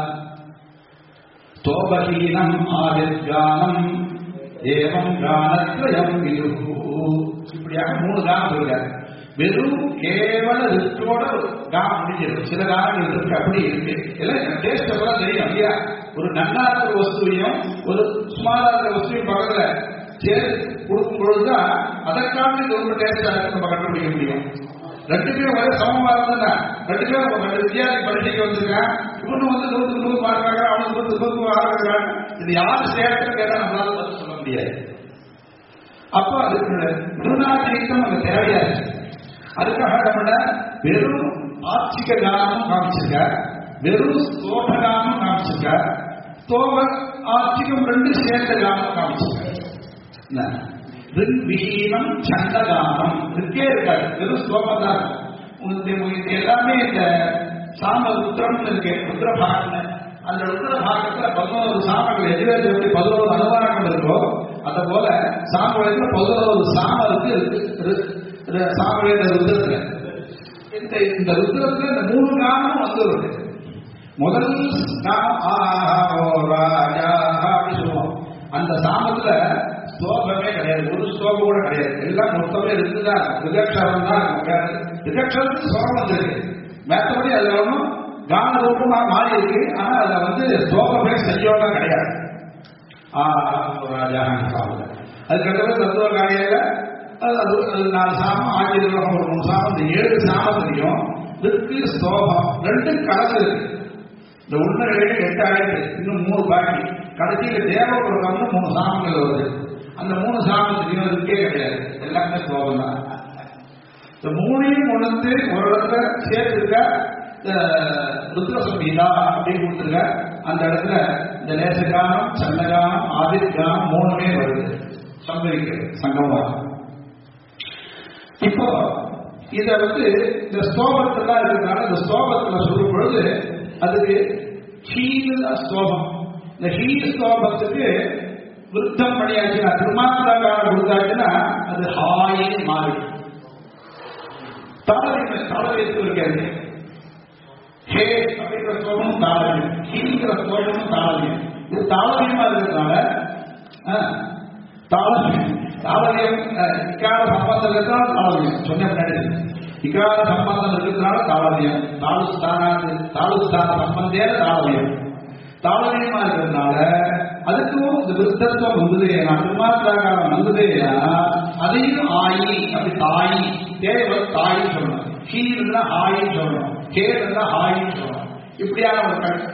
ஸ்தோபஹீனம் ஆவிர் கானம் ஏவம் கானத்வயம் விதுஹு. இப்படியாக 3 கானம் சொல்றாரு. வெறும் கேவல ரிஸ்கோட கானம் முடிஞ்சிருக்கு. சில காரணங்கள் இருக்கு, அப்படி இருக்கு. எல்லாம் டேஸ்ட் எல்லாம் தெரியும் இல்லையா? ஒரு நல்லா இருக்கிற வஸ்துவையும் ஒரு சுமாரா இருக்கிற வஸ்துவையும் பக்கத்துல சேர்த்து கொடுக்கும் பொழுதுதான் அதற்கான ரொம்ப டேஸ்டா இருக்கு நம்ம கண்டுபிடிக்க முடியும். 2 பேரும் வர சமமா இருந்தா 2 பேரும் 2 வித்தியாசம் பரீட்சைக்கு வந்திருக்கான். இவனு வந்து 100 மார்க்காக அவனுக்கு 100 ஆகிறான். இது யாரு சேர்த்து கேட்டா நம்மளால பதில் சொல்ல முடியாது. அப்போ அதுக்கு குருநாதிரிக்கம் அங்க தேவையா இருக்கு. அதுக்காக நம்ம வெறும் ஆட்சிக கானமும் காமிச்சிருக்க, வெறும் ஸ்தோப கானமும் காமிச்சிருக்க, ஸ்தோப ஆட்சிகம் 2 சேர்ந்த கானமும் காமிச்சிருக்க. ரின்வீனம் சண்ட கானம் இருக்கே இருக்காது, வெறும் ஸ்தோபம் தான். உங்களுக்கு எல்லாமே இந்த சாம ருத்ரம் இருக்கு, ருத்ரபாகம்னு. அந்த ருத்ரபாகத்துல 11 சாமங்கள் எதிர்த்து எப்படி 11 அனுமானங்கள் இருக்கோ அத போல சாமவேதத்துல 11 சாம இருக்கு. சாமவேத ருத்ரத்துல இந்த ருத்ரத்துல இந்த 3 காரணம் வந்துருது. முதல் அப்படி சொல்லுவோம். அந்த சாமத்துல ஸ்லோகமே கிடையாது, ஒரு ஸ்லோகம் கூட கிடையாது. எல்லாம் மொத்தமே இருக்குதான், ரிகக்ஷரம் தான். ரிகக்ஷரத்துக்கு ஸ்வரம் வந்துருக்கு, மற்றபடி அதுல ஒன்றும் கான ரூபமா மாறி இருக்கு. ஆனா அதுல வந்து ஸ்லோகமே செய்யோகம் கிடையாது. ராஜா சாமல அதுக்கப்புறம் தத்துவ காரியில 4 சாமம், ஆச்சரியம் ஒரு 3 சாமம், இந்த 7 சாமத்திலையும் இருக்கு ஸ்தோபம் 2 கலந்து இருக்கு. இந்த 1 7 8 ஆயிரத்து, இன்னும் 3 பாக்கி. கடைசியில தேவபுரம்னு 3 சாமங்கள் வருது. அந்த 3 சாமத்திலையும் இருக்கே கிடையாது, எல்லாமே ஸ்தோபம் தான். இந்த 3ஐயும் கொண்டு ஒரு இடத்துல சேர்த்துருக்க ருத்ர சம்பீதா அப்படின்னு கொடுத்துருக்க. அந்த இடத்துல இந்த லேசகானம், சன்னகானம், ஆதிர்கானம் 3மே வருது, சம்பவிக்கிறது சங்கமாக. இப்போ இத வந்து இந்த ஸ்தோபத்தெல்லாம் இருக்கிறதுனால இந்த ஸ்தோபத்துல சொல்லும் பொழுது அதுக்கு ஹீல ஸ்தோபம். இந்த ஹீல் ஸ்தோபத்துக்கு விருத்தம் பண்ணியாச்சுன்னா, திருமாத்திராகாரம் கொடுத்தாச்சுன்னா அது ஹாயின்னு மாறி தாளவியத்து இருக்கிறது. ஹே அப்படிங்கிற ஸ்தோபமும் தாளவியம், ஹீங்கிற ஸ்தோபமும் தாளவியம். இது தாளவியமா இருக்கிறதுனால தாளவியம் இக்கால சம்பந்தம் தாளவியம் சொன்ன முன்னாடி இகார சம்பந்தம் இருக்கிறதுனால தாளவியம், தாளுஸ்தான சம்பந்தேன தாளவியம், தாளவியமா இருக்கிறதுனால அதுக்கும் இந்த விருத்தத்துவம் வந்ததேனா, திருமாத்திராகாரம் வந்ததேனா அதையும் ஆயி அப்படி தாயி தேவை தாயின்னு சொல்லணும், ஹீன்னா ஆயின்னு சொல்லணும், கேன்னா ஆயின்னு சொல்லணும். இப்படியான ஒரு கண்.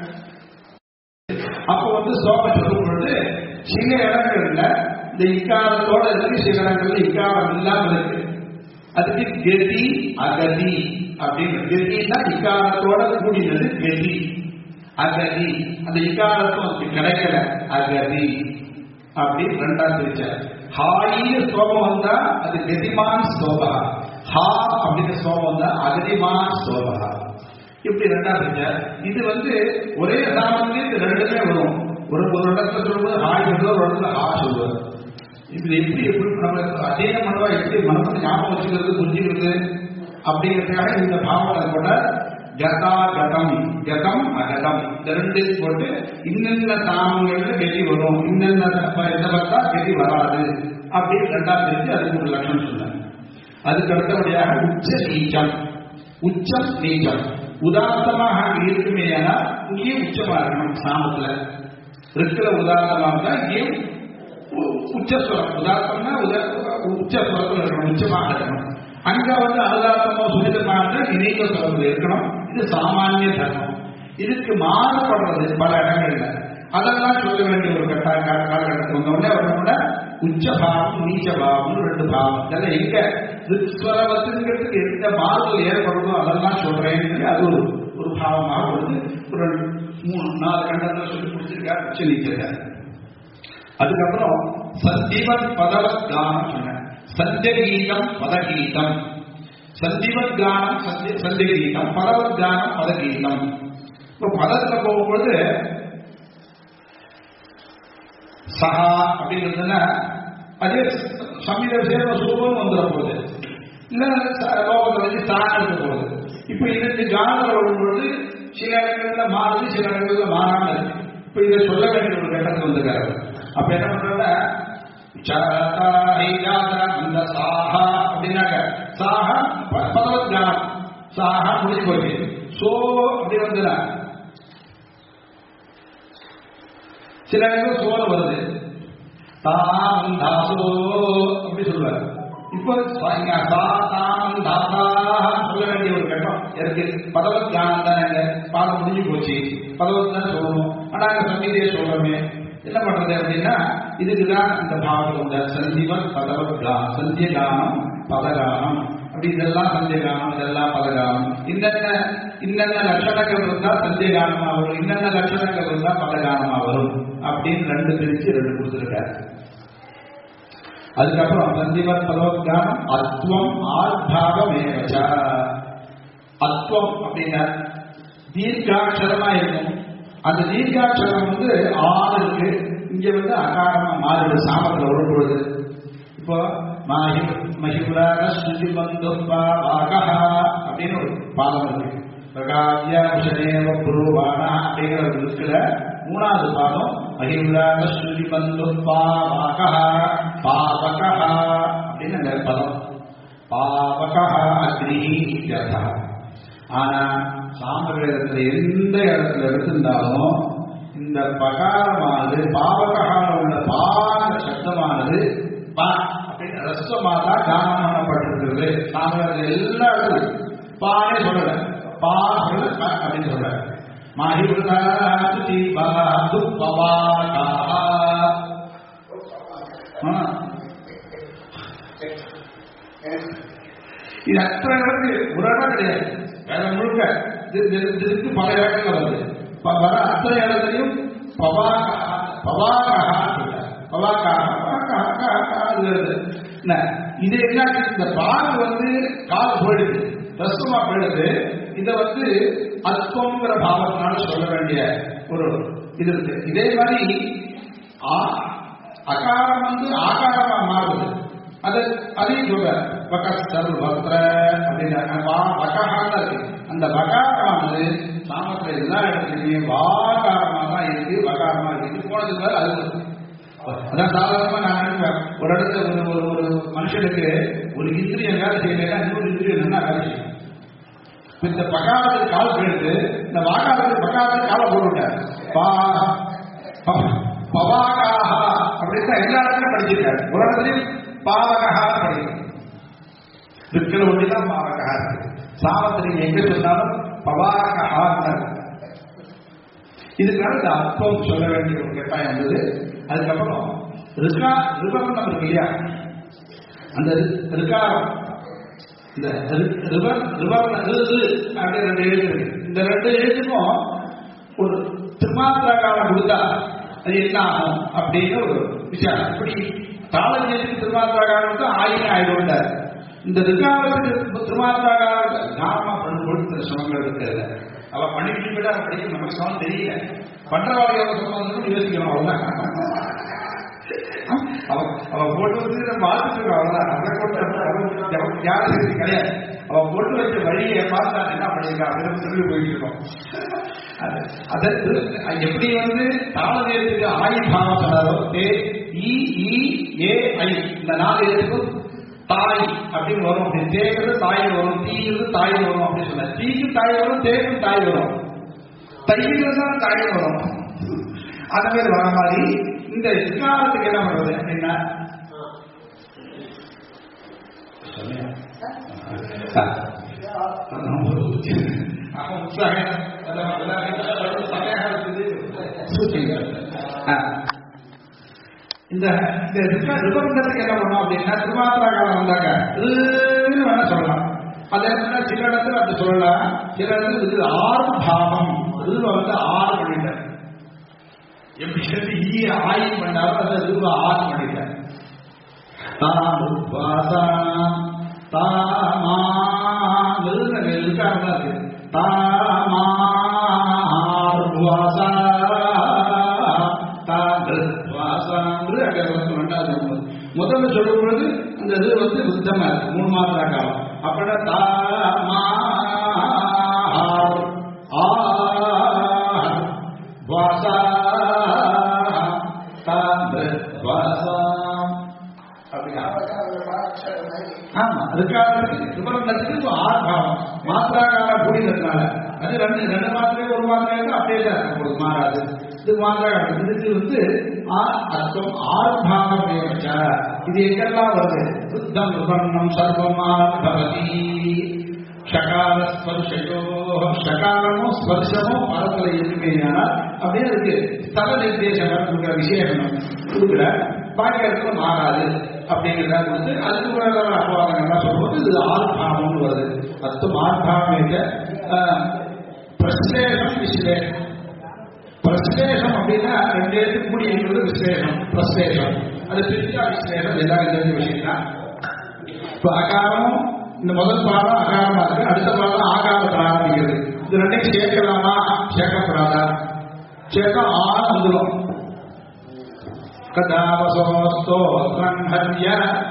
அப்போ ஸ்லோகம் சொல்லும் பொழுது சில இடங்கள்ல இந்த இக்காரத்தோட இருக்கு, சில இடங்கள்ல இக்காரம் இல்லாம இருக்கு. அதுக்கு கதி அகதி அப்படின்னு. கதினா இக்காரத்தோட கூடினது கதி, அகதி அந்த இக்காரத்துவம் கிடைக்கல அகதி அப்படின்னு ரெண்டா பிரிச்சார். ஹாயின்னு ஸ்லோகம் வந்தா அது கதிமான் ஸ்லோகா, ஹா அப்படின்னு ஸ்லோகம் வந்தா அகதிமான் ஸ்லோகா. இப்படி ரெண்டா பிரிச்சார். இது ஒரே சாமத்திலே இது ரெண்டுமே வரும். ஒரு இடத்துல சொல்லும்போது ஹாய் சொல்லுவார், ஒரு இடத்துல ஹா சொல்லுவார். இது எப்படி நம்ம அத்தியனம் பண்ணுவா, எப்படி மனசு ஞாபகம் வச்சுக்கிறது புரிஞ்சுக்கிறது அப்படிங்கிறதுக்காக இந்த பாவத்தை போட்ட கதா கதம், கதம் அகதம் இந்த ரெண்டு போட்டு இன்னென்ன சாமங்கள்ல கெதி வரும், இன்னென்ன இந்த பத்தா கெதி வராது அப்படின்னு ரெண்டா பிரிச்சு அதுக்கு ஒரு லட்சணம் சொன்னாங்க. அதுக்கு அடுத்தபடியாக உச்ச நீச்சம், உச்சம் நீச்சம் உதாரணமாக இருக்குமே ஆனால் இங்கேயும் உச்சமா இருக்கணும். சாமத்துல இருக்கிற உதாரணமா இருந்தா இங்கேயும் உச்சஸ்வரம், உதாரணம்னா உச்சஸ்வரத்தில் இருக்கணும், உச்சமாக இருக்கணும். அங்க அனுதாத்தமோ சுனிதமாக இருந்தா இணைந்த ஸ்வரத்தில் இருக்கணும். இது சாமானிய தர்மம். இதுக்கு மாறுபடுறது பல இடங்கள்ல, அதெல்லாம் சொல்ல வேண்டிய ஒரு காலகட்டத்தில் வந்தோடனே அவரோட உச்சபாவம் நீச்சபாவம் ரெண்டு பாவம் இதெல்லாம் எங்க ரிஸ்வரவத்துங்கிறதுக்கு எந்த மாறுதல் ஏற்படுதோ அதெல்லாம் சொல்றேன்னு அது ஒரு பாவமாக வருது. ஒரு 3-4 கண்டத்தில் சொல்லி பிடிச்சிருக்காரு, உச்ச நீச்சிருக்காரு. அதுக்கப்புறம் சந்திவத் பதவத் கானம் சொன்னேன். சந்தியகீதம் பதகீதம், சந்திவத் கானம் சந்தியகீதம், பதவத் கானம் பதகீதம். இப்போ பதத்துல போகும்பொழுது சஹா அப்படிங்கிறதுனா அதே சமீத சேர்ந்த சூபம் வந்துட போகுது, இல்ல லோகத்துல சாணம் இருக்க போகுது. இப்ப இதுக்கு கானம் வரும்பொழுது சில இடங்கள்ல மாறுது, சில இடங்கள்ல மாறாம இருக்கு. இப்ப இதை சொல்ல வேண்டிய ஒரு கட்டத்தில் வந்துருக்காரு. அப்ப என்ன பண்றோம்னா அந்த சாஹா அப்படின்னாக்க சாஹா பதவத் கானம், சாஹா முடிஞ்சு போச்சு. சோ அப்படி வந்துடா சில இடங்கள் சோழ வருது, தாம் தாசோ அப்படி சொல்லுவார். இப்போ தாம் தாசா சொல்ல வேண்டிய ஒரு கட்டம் இருக்கு. பதவத் கானம் தானே, பாடம் முடிஞ்சு போச்சு, பதவத் தான் சொல்லணும். ஆனா அங்க சங்கீதையை சொல்றோமே, என்ன பண்றது அப்படின்னா இதுக்குதான் இந்த பாவத்தில் உள்ள சந்திவன் பதவத் கானம், சந்திய கானம் பதகானம் அப்படி இதெல்லாம் சந்திய கானம், இதெல்லாம் பதகானம். இன்னென்ன லட்சணங்கள் இருந்தா சந்திய கானமா வரும், இன்னென்ன லட்சணங்கள் இருந்தா பதகானமா வரும் அப்படின்னு ரெண்டு பிரிச்சு ரெண்டு கொடுத்துருக்காரு. அதுக்கப்புறம் சந்திவன் பதவத் கானம் அத்வம் ஆர்பாவமேவச. அத்வம் அப்படின்னா தீர்க்காட்சரமா இருக்கும். அந்த தீர்க்காட்சரம் ஆறு இருக்கு, இங்க அகாரமா மாறுது சாமத்துல வரும்பொழுது. இப்போ மகிபுராக ஸ்ருதி பந்துப்பா வாகஹா அப்படின்னு ஒரு பாதம் இருக்கு. பிரகாத்யாபுஷனேவ புருவானா அப்படிங்கிற ஒரு இருக்குல மூணாவது பாதம் மகிபுராக ஸ்ருதி பந்துப்பா வாகஹா பாவகஹா அப்படின்னு அந்த பதம். பாவகஹா அக்னி இத்யர்த்தா. ஆனா சாமவேதத்துல எந்த இடத்துல எடுத்திருந்தாலும் இந்த பகாரமானது பாவகால உள்ள பாக சப்தமானது பா அப்படின்னு ரஸ்வமாக தான் கானம் பண்ணப்பட்டிருக்கிறது. சாமவேதத்துல எல்லா இடத்துலையும் பானே சொல்லல, பா சொல்ல அப்படின்னு சொல்ற. இது அத்தனை இடத்துக்கு ஒரு இடம் கிடையாது, வேற முழுக்க இதுக்கு பல இடங்கள் வருது. வர அத்தனை இடத்துலையும் இது என்ன, இந்த பாகு கால போயிடுது, ரசமா போயிடுது. இதை அத்வங்கிற பாவத்தினால சொல்ல வேண்டிய ஒரு இது இருக்கு. இதே மாதிரி அகாரம் ஆகாரமா மாறுது, அதையும் சொல்ற வகஸ்தர் வக்ர அப்படின்னு வகாரம் இருக்கு. அந்த வகாரமானது சாமத்துல எல்லா இடத்துலையுமே வாகாரமா தான் இருக்கு, வகாரமா இருக்கு. போனதுக்கு மேல அது அதான் சாதாரணமா நான் நினைப்பேன், ஒரு இடத்துல ஒரு மனுஷனுக்கு ஒரு இந்திரியம் வேலை செய்யலைன்னா இன்னொரு இந்திரியம் நல்லா வேலை செய்யும். இந்த பகாரத்துக்கு கால் போயிடுது, இந்த வாகாரத்துக்கு பகாரத்துக்கு காலை போட்டுவிட்டார். பவாகாக அப்படின்னு எல்லா இடத்துலையும் படிச்சிருக்காரு. ஒரு இடத்துலையும் பாவகா படிக்கணும். இருக்கிற ஒன்றிதான் பாவகா இருக்கு. சாவத்திரிக்கு எங்க சொன்னாலும் பவாகா. இதுக்காக இந்த அர்த்தம் சொல்ல வேண்டிய ஒரு கட்டாயம் இருந்தது. அதுக்கப்புறம் ரிவர்ணம் இருக்கு இல்லையா, அந்த ரிகாரம், இந்த அப்படி 2 எழுத்து இருக்கு. இந்த 2 எழுத்துக்கும் ஒரு திருமாத்திரா காலம் கொடுத்தா அது என்ன ஆகும் அப்படின்னு ஒரு விசாரம். இப்படி தாளஞ்சேத்துக்கு திருமாத்திரா காலம் கொடுத்தா ஆயிரம் இந்த ரிகாரத்துக்கு திருமாத்திரா காலம் நாம கொடுத்த சிரமங்கள் இருக்கிறது. அவ பண்ணிட்டு போயிட்டா படிக்க நமக்கு சிரமம் தெரியல. பண்றவாளியோட சிரமம் யோசிக்கணும். அவ்வளவுதான். அவ போட்டு வந்து நம்ம பார்த்துட்டு அவ்வளவுதான். அதை கொண்டு யாரும் கிடையாது. அவ போட்டு வச்ச வழியை பார்த்தா என்ன பண்ணிருக்கா அப்படின்னு சொல்லி போயிட்டு இருக்கோம். அதற்கு எப்படி வந்து தாளதேயத்துக்கு ஆயி பாவம் சொன்னாரோ, இந்த 4 எழுத்துக்கும் தாய் அப்படின்னு வரும். அப்படி தேங்கிறது தாய் வரும், தீங்கிறது தாய் வரும் அப்படின்னு சொன்னார். தீக்கும் தாய் வரும், தேங்கும் தாய் வரும், தையில தான் தாய் வரும். அந்த மாதிரி வர மாதிரி இந்த இக்காலத்துக்கு என்ன பண்றது அப்படின்னா, இந்த ரிபந்தத்துக்கு என்ன பண்ணணும் அப்படின்னா, திருமாத்திரா காலம் வந்தாங்க வேணா சொல்லலாம். அதே சில இடத்துல அப்படி சொல்லலாம். சில இடத்துல இது 6 பாவம். இதுல வந்து 6 பண்ணிட்டார். எப்படி சொல்லி ஆயும் பண்ணாலும் அதை இதுல 6 பண்ணிட்டார். முதல்ல சொல்லும் பொழுது அந்த இது வந்து புத்தமா இருக்கு. 3 மாத்திரா காலம். அப்படின்னா ஆமா, அதுக்காக விபரத்துக்கு 6 பாவம் மாத்திராகார கூடினதுனால அது 2 மாத்திரை 1 மாத்திரை அப்படியே தான் இருக்கும், மாறாது. இது மாத்திரா இதுக்கு வந்து அர்த்தம் 6 பாவம் வச்சா இது எங்கெல்லாம் வருது? புத்தம் விபரணம் சர்வமாபவதி ஷகார ஸ்பர்ஷோ, ஷகாரமும் ஸ்பர்ஷமும் பரத்துல இருக்குமையானா அப்படியே இருக்கு. ஸ்தல நிர்தேசம் கொடுக்குற விசேஷம் கொடுக்குற பாக்கி இடத்துல மாறாது அப்படிங்கிறத கொடுத்து அதுக்கு மேல அபவாதங்கள்லாம் சொல்லும்போது இது 6 பாவம்னு வருது. அர்த்தம் 6 பாவம். பிரஸ்லேஷம் விஸ்லேஷம். பிரஸ்லேஷம் அப்படின்னா 2 எழுத்து கூடி இருக்கிறது விஸ்லேஷம், பிரஸ்லேஷம். அது பிரிச்சா விஸ்லேஷம் எல்லாரும் தெரிஞ்ச விஷயம் தான். இப்போ அகாரம், இந்த முதல் பாடம் அகாரமா இருக்கு, அடுத்த பாடம் ஆகாரத்தில் ஆரம்பிக்கிறது. இது 2 சேர்க்கலாமா சேர்க்கப்படாதா? சேர்த்தா வந்துடும். கதாவசோஸ்தோத்ரம் ஹர்ய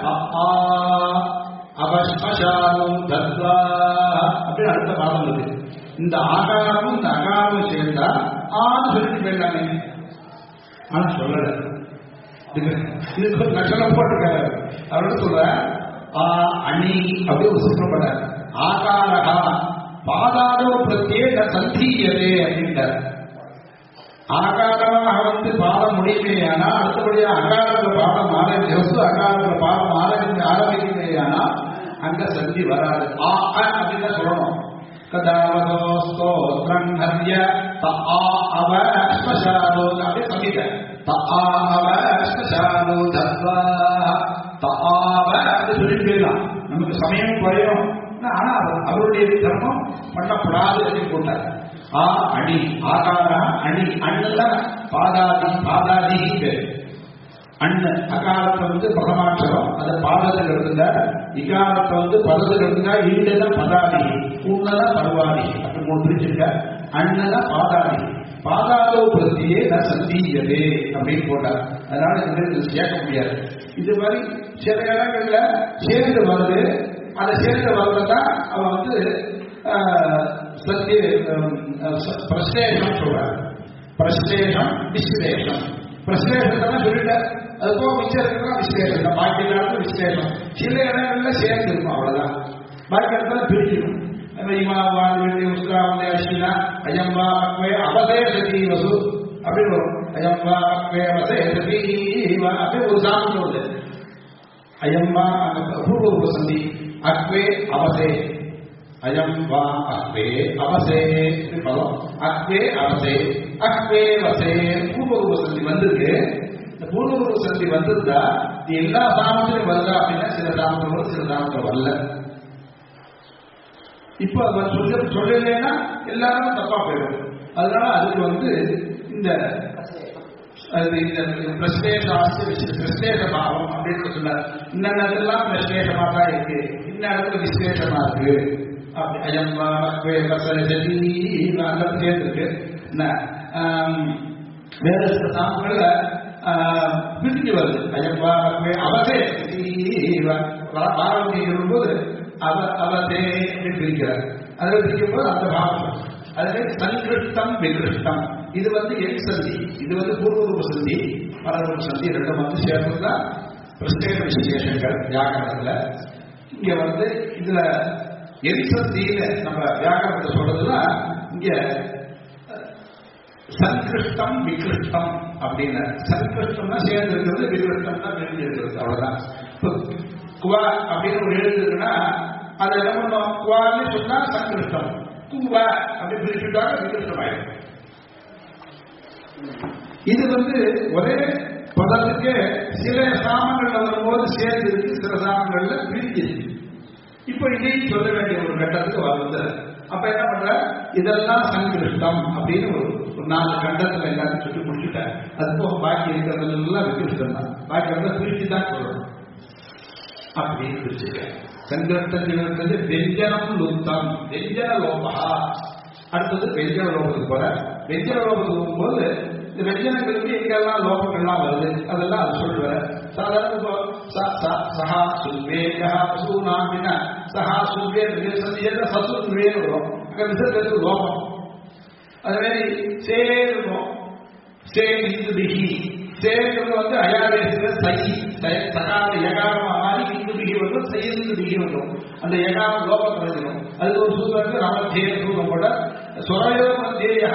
அவஸ்மசாலும் தத்வா அப்படின்னு அடுத்த பாடம் இருக்கு. இந்த ஆகாரமும் இந்த அகாரமும் சேர்ந்தா சொல்லிட்டு போயிடலாமே. ஆனா சொல்லல. இதுக்கு ஒரு லட்சணம் போட்டிருக்காரு. அவரோட சொல்ற அணி அப்படி ஒரு சுற்றப்பட ஆகாரகா பாதாதோ பிரத்யேக சந்தீயதே அப்படின்றார். ஆகாரமாக வந்து பாடம் முடியுமேயானா அடுத்தபடியா அகாரத்தில் பாடம் ஆரம்பிச்சு அகாரத்தில் பாடம் ஆரம்பிக்குமேயானா அங்க சந்தி வராது. அப்படின்னு சொல்லணும். கதாவதோஸ்தோத்ரம் ஹர்ய அவஸ்மசாலோ அப்படி சங்கீத அவஸ்மசாலோ தத்வா அப்படி சொல்லிட்டு போயிடலாம். நமக்கு சமயம் குறையும். ஆனா அவருடைய தர்மம் பண்ணப்படாது அப்படின்னு போட்டார். அணி ஆகார அணி அண்ணுல பாதாதி பேர். அண்ணு அகாரத்தை வந்து பிரதமாட்சரம், அது பாதத்தில் இருந்தா. இகாரத்தை வந்து பதத்தில் இருந்தா. ஈடுதான் பதாதி, உன்னதான் பருவாதி. அப்படி 3 பிரிச்சிருக்க. அண்ணதான் பாதாதி. பாதாதோ பிரத்தியே நான் சந்தீயதே அப்படின்னு போட்டார். அதனால இது சேர்க்க முடியாது. இது மாதிரி சில இடங்கள்ல சேர்ந்து வருது. அதை சேர்ந்து வர்றதான் அவன் வந்து பிரஸ்லேஷம் சொல்றாரு. பிரஸ்லேஷம் விஸ்லேஷம். பிரஸ்லேஷத்தை சொல்லிட்ட, அது போக மிச்சம் இருக்கிறதா விஸ்லேஷம். பாக்கி இடத்துல விஸ்லேஷம் சில இடங்கள்ல சேர்ந்து இருக்கும், அவ்வளவுதான். பாக்கி இடத்துல பிரிக்கணும். அஸ்வினா அயம்பா அக்வே அவதேசதி வசு அப்படின்னு வரும். அயம்பா அக்வே அவதேசதி அப்படி ஒரு சாமம் வருது. அயம்பா பூர்வ சந்தி அக்வே அவசே, அயம்பா அக்வே அவசே பதம். அக்வே அவசே அக்வே வசே பூர்வ சந்தி வந்திருக்கு. இந்த பூர்வ சந்தி வந்திருந்தா எல்லா சாமத்திலும் வருதா அப்படின்னா சில சாமத்தில் வரும், சில சாமத்தில் வரல. இப்ப சொல்லலைன்னா எல்லாரும் தப்பா போயிடும். அதனால அதுக்கு இந்த பிரஸ்லேஷ பாவம் அப்படின்னு சொல்ல, இந்த இடத்துலாம் பிரஸ்லேஷமா தான் இருக்கு, இந்த இடத்துல விசேஷமா இருக்கு. அப்படி அயம்பா அந்த சேர்ந்துருக்கு. வேற சில சாமங்கள்ல பிரிஞ்சு வருது. அயம்பா அவசே பாரம்பரிய இருக்கும்போது அவதே பிரிக்கிறார். அதில் பிரிக்கும் போது அந்த பாவம் அதுவே சங்கிருஷ்டம் விகிருஷ்டம். இது எண் சந்தி, இது பூர்வரூப சந்தி, பரரூப சந்தி ரெண்டும் சேர்ந்துதான் பிரஸ்லேஷ விசேஷங்கள் வியாக்கரணத்துல. இங்க இதுல எண் சந்தியில நம்ம வியாக்கரணத்தை சொல்றதுன்னா இங்க சங்கிருஷ்டம் விகிருஷ்டம் அப்படின்னு. சங்கிருஷ்டம்னா சேர்ந்து இருக்கிறது, விகிருஷ்டம்னா பிரிஞ்சு இருக்கிறது, அவ்வளவுதான். குவா அப்படின்னு ஒரு எழுத்து இருக்குன்னா அதை என்ன பண்ணுவோம், குவான்னு சொன்னா சங்கிருஷ்டம், குவா அப்படி பிரிச்சுட்டாங்க விகிருஷ்டம் ஆயிடும். இது ஒரே பதத்துக்கு சில சாமங்கள்ல வரும்போது சேர்ந்து இருக்கு, சில சாமங்கள்ல பிரிஞ்சு இருக்கு. இப்ப இதையும் சொல்ல வேண்டிய ஒரு கட்டத்துக்கு வருது. அப்ப என்ன பண்ற, இதெல்லாம் சங்கிருஷ்டம் அப்படின்னு ஒரு 4 கண்டத்துல எல்லாத்தையும் சுற்றி முடிச்சுட்டேன். அது போக பாக்கி இருக்கிறதெல்லாம் விகிருஷ்டம் தான், பாக்கி பிரிச்சு தான் சொல்லணும் அப்படின்னு பிரிச்சுக்க. சங்கிருஷ்டத்தில் வெஞ்சனம் லுப்தம், வெஞ்சன லோபா. அடுத்தது வெஞ்சன லோபத்துக்கு போற. வெஞ்சன லோபத்துக்கு போகும்போது இந்த வெஞ்சனங்களுக்கு எங்கெல்லாம் லோபங்கள்லாம் வருது அதெல்லாம் அது சொல்லுவ. சாதாரண சஹா சுல்வேயா பசூனாமினா சஹா சுல்வே சசுல்வேன்னு வரும். அங்க விசர்க்கு லோபம். அது மாதிரி சேருவோம், சேந்திபிகி. சேர்க்கிறது அயாதேச சகி சகாத யகாரமா மாறி இந்துபிகி செய்யுபிகி வரும். அந்த யகாரம் லோகம் பிரயோஜனம். அதுக்கு ஒரு சூத்திரம் ரமத்திய சூத்திரம் கூட சொரயோ மத்திய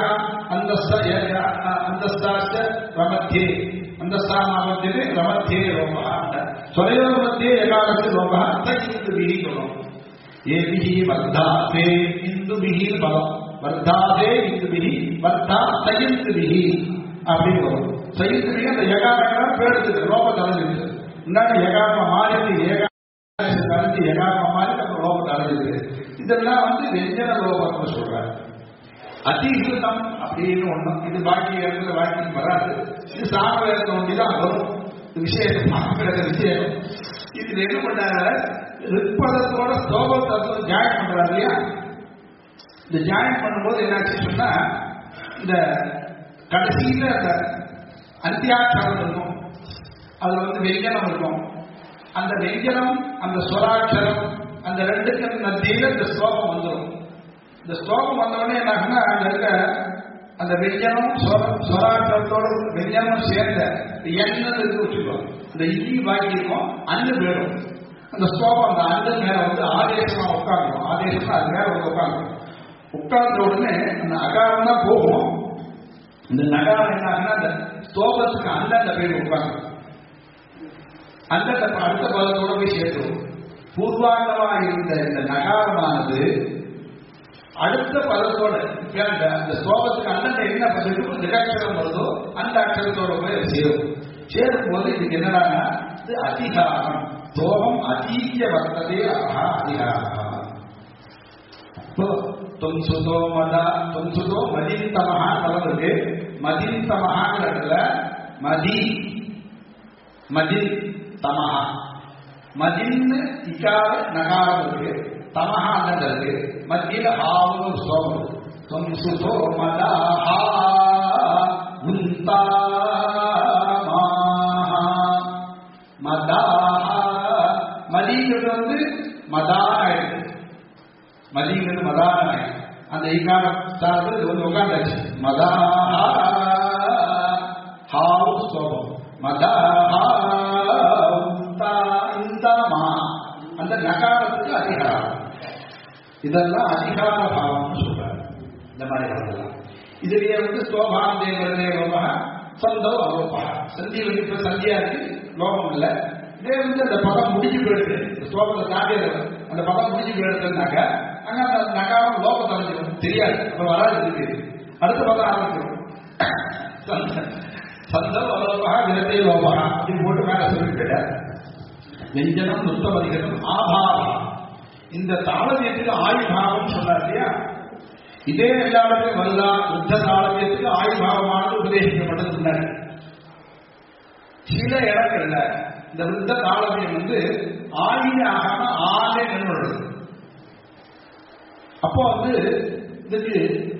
அந்தஸ்தாச்ச ரமத்தியே அந்தஸ்தாமத்தியே ரமத்தியே லோகா. சொரயோ மத்திய யகாரத்து லோகா இந்துபிகி வரும். ஏபிகி வர்த்தாதே இந்துபிகி பலம். வர்த்தாதே இந்துபிகி வர்த்தா சயிந்துபிகி அப்படின்னு வரும். சயிந்துபிகி அந்த யகாரம் பேடுது லோகம் தலைஞ்சிருக்கு. முன்னாடி யகாரமா மாறி கலைஞ்சு யகாரமா மாறி அப்புறம் லோகம் தலைஞ்சிருக்கு. இதெல்லாம் வெஞ்சன லோகம்னு சொல்றாரு. அதிகிருதம் அப்படின்னு ஒண்ணும், இது பாக்கி இடத்துல வாக்கி வராது. இது சாமவேதத்தை ஒண்டிதான் வரும். விசேஷம் சாமவேத விசேஷம். இதுல என்ன பண்றாரு, ரிக்பதத்தோட ஸ்தோபத்தை ஜாயின் பண்றாரு இல்லையா. இந்த ஜாயின் பண்ணும்போது என்னாச்சு சொன்னா, இந்த கடைசியில அந்த அந்தியாட்சரம் இருக்கும், அதுல வெஞ்சனம் இருக்கும். அந்த வெஞ்சனம் அந்த ஸ்வராட்சரம் அந்த ரெண்டுக்கு மத்தியில இந்த ஸ்லோகம் வந்துடும். இந்த ஸ்லோகம் வந்தவுடனே என்ன அங்க இருக்க அந்த வெஞ்சனம் ஸ்வராட்சரத்தோட வெஞ்சனம் சேர்ந்த எண்ணு வச்சுக்கோம். இந்த இட்லி பாக்கி இருக்கும், அண்ணு போயிடும். அந்த ஸ்லோகம் அந்த அண்ணு மேல ஆதேசமா உட்காந்துடும். ஆதேசமா அது மேல உட்காந்துடும். உட்கார்ந்த உடனே அந்த அகாரம் தான் போகும். இந்த நகாரம் என்ன ஆகுனா அந்த ஸ்தோபத்துக்கு அந்தந்த பேர் உட்காந்து அந்த அடுத்த பதத்தோட போய் சேர்த்துடும். பூர்வாங்கமா இருந்த இந்த நகாரமானது அடுத்த பதத்தோட அந்த ஸ்தோபத்துக்கு அந்தந்த என்ன பதத்துக்கு நிகழ்ச்சரம் வருதோ அந்த அக்ஷரத்தோட போய் சேரும். சேரும் போது இதுக்கு என்னன்னா இது அதிகாரம். ஸ்தோகம் அதீய வர்த்ததே ஆஹா அதிகாரம். தொன்சுதோ மதா தொன்சுதோ மதிந்தமஹா பதம் இருக்கு. மதிந்தமஹாங்கிற இடத்துல மதி மதின் தமஹா மதின்னு இக்கார நகாரம் இருக்கு, தமஹா அந்த இருக்கு, மத்தியில ஹாவும் ஒரு ஸ்லோகம் இருக்கு. தொன்சுதோ மதாஹா உந்தாமாஹா மதாஹா. மதிங்கிறது மதான இருக்கு, மதிங்கிறது மதான. அந்த ஈகார சார்பு இது வந்து உட்காந்தாச்சு. மதா ஹாவு ஸ்லோகம். மதா அந்த நகாரத்துக்கு அதிகாரம். இதெல்லாம் அதிகார பாவம்னு சொல்றாரு. இந்த மாதிரி வரலாம். இதுலயே வந்து ஸ்லோபாம் தேவரே லோபா சந்தோ அலோபா. சந்தி வந்து இப்ப சந்தியா இருக்கு, லோகம் இல்லை. இதே வந்து அந்த பதம் முடிஞ்சு போயிடுது, ஸ்லோகத்தை தாண்டி அந்த பதம் முடிஞ்சு போயிடுதுன்னாக்க அங்க அந்த நகாரம் லோகம் தலைஞ்சிடும், தெரியாது. அப்ப வராது இருக்கு. அடுத்த பதம் ஆரம்பிச்சிடும். சந்தோ அலோபா விரதே லோபா அப்படின்னு போட்டு மேல சொல்லிட்டு வெஞ்சனம் நுத்தமதிகம் ஆபாவம். இந்த தாளவியத்துக்கு ஆயுபாவம் சொன்னார் இல்லையா? இதே எல்லாருமே வருதா? யுத்த தாளவியத்துக்கு ஆயுபாவமானது உபதேசிக்கப்பட்டது முன்னாடி. சில இடங்கள்ல இந்த விருத்த தாளவியம் வந்து ஆயிலே ஆகாம ஆளே நின்றுள்ளது. அப்போ வந்து இதுக்கு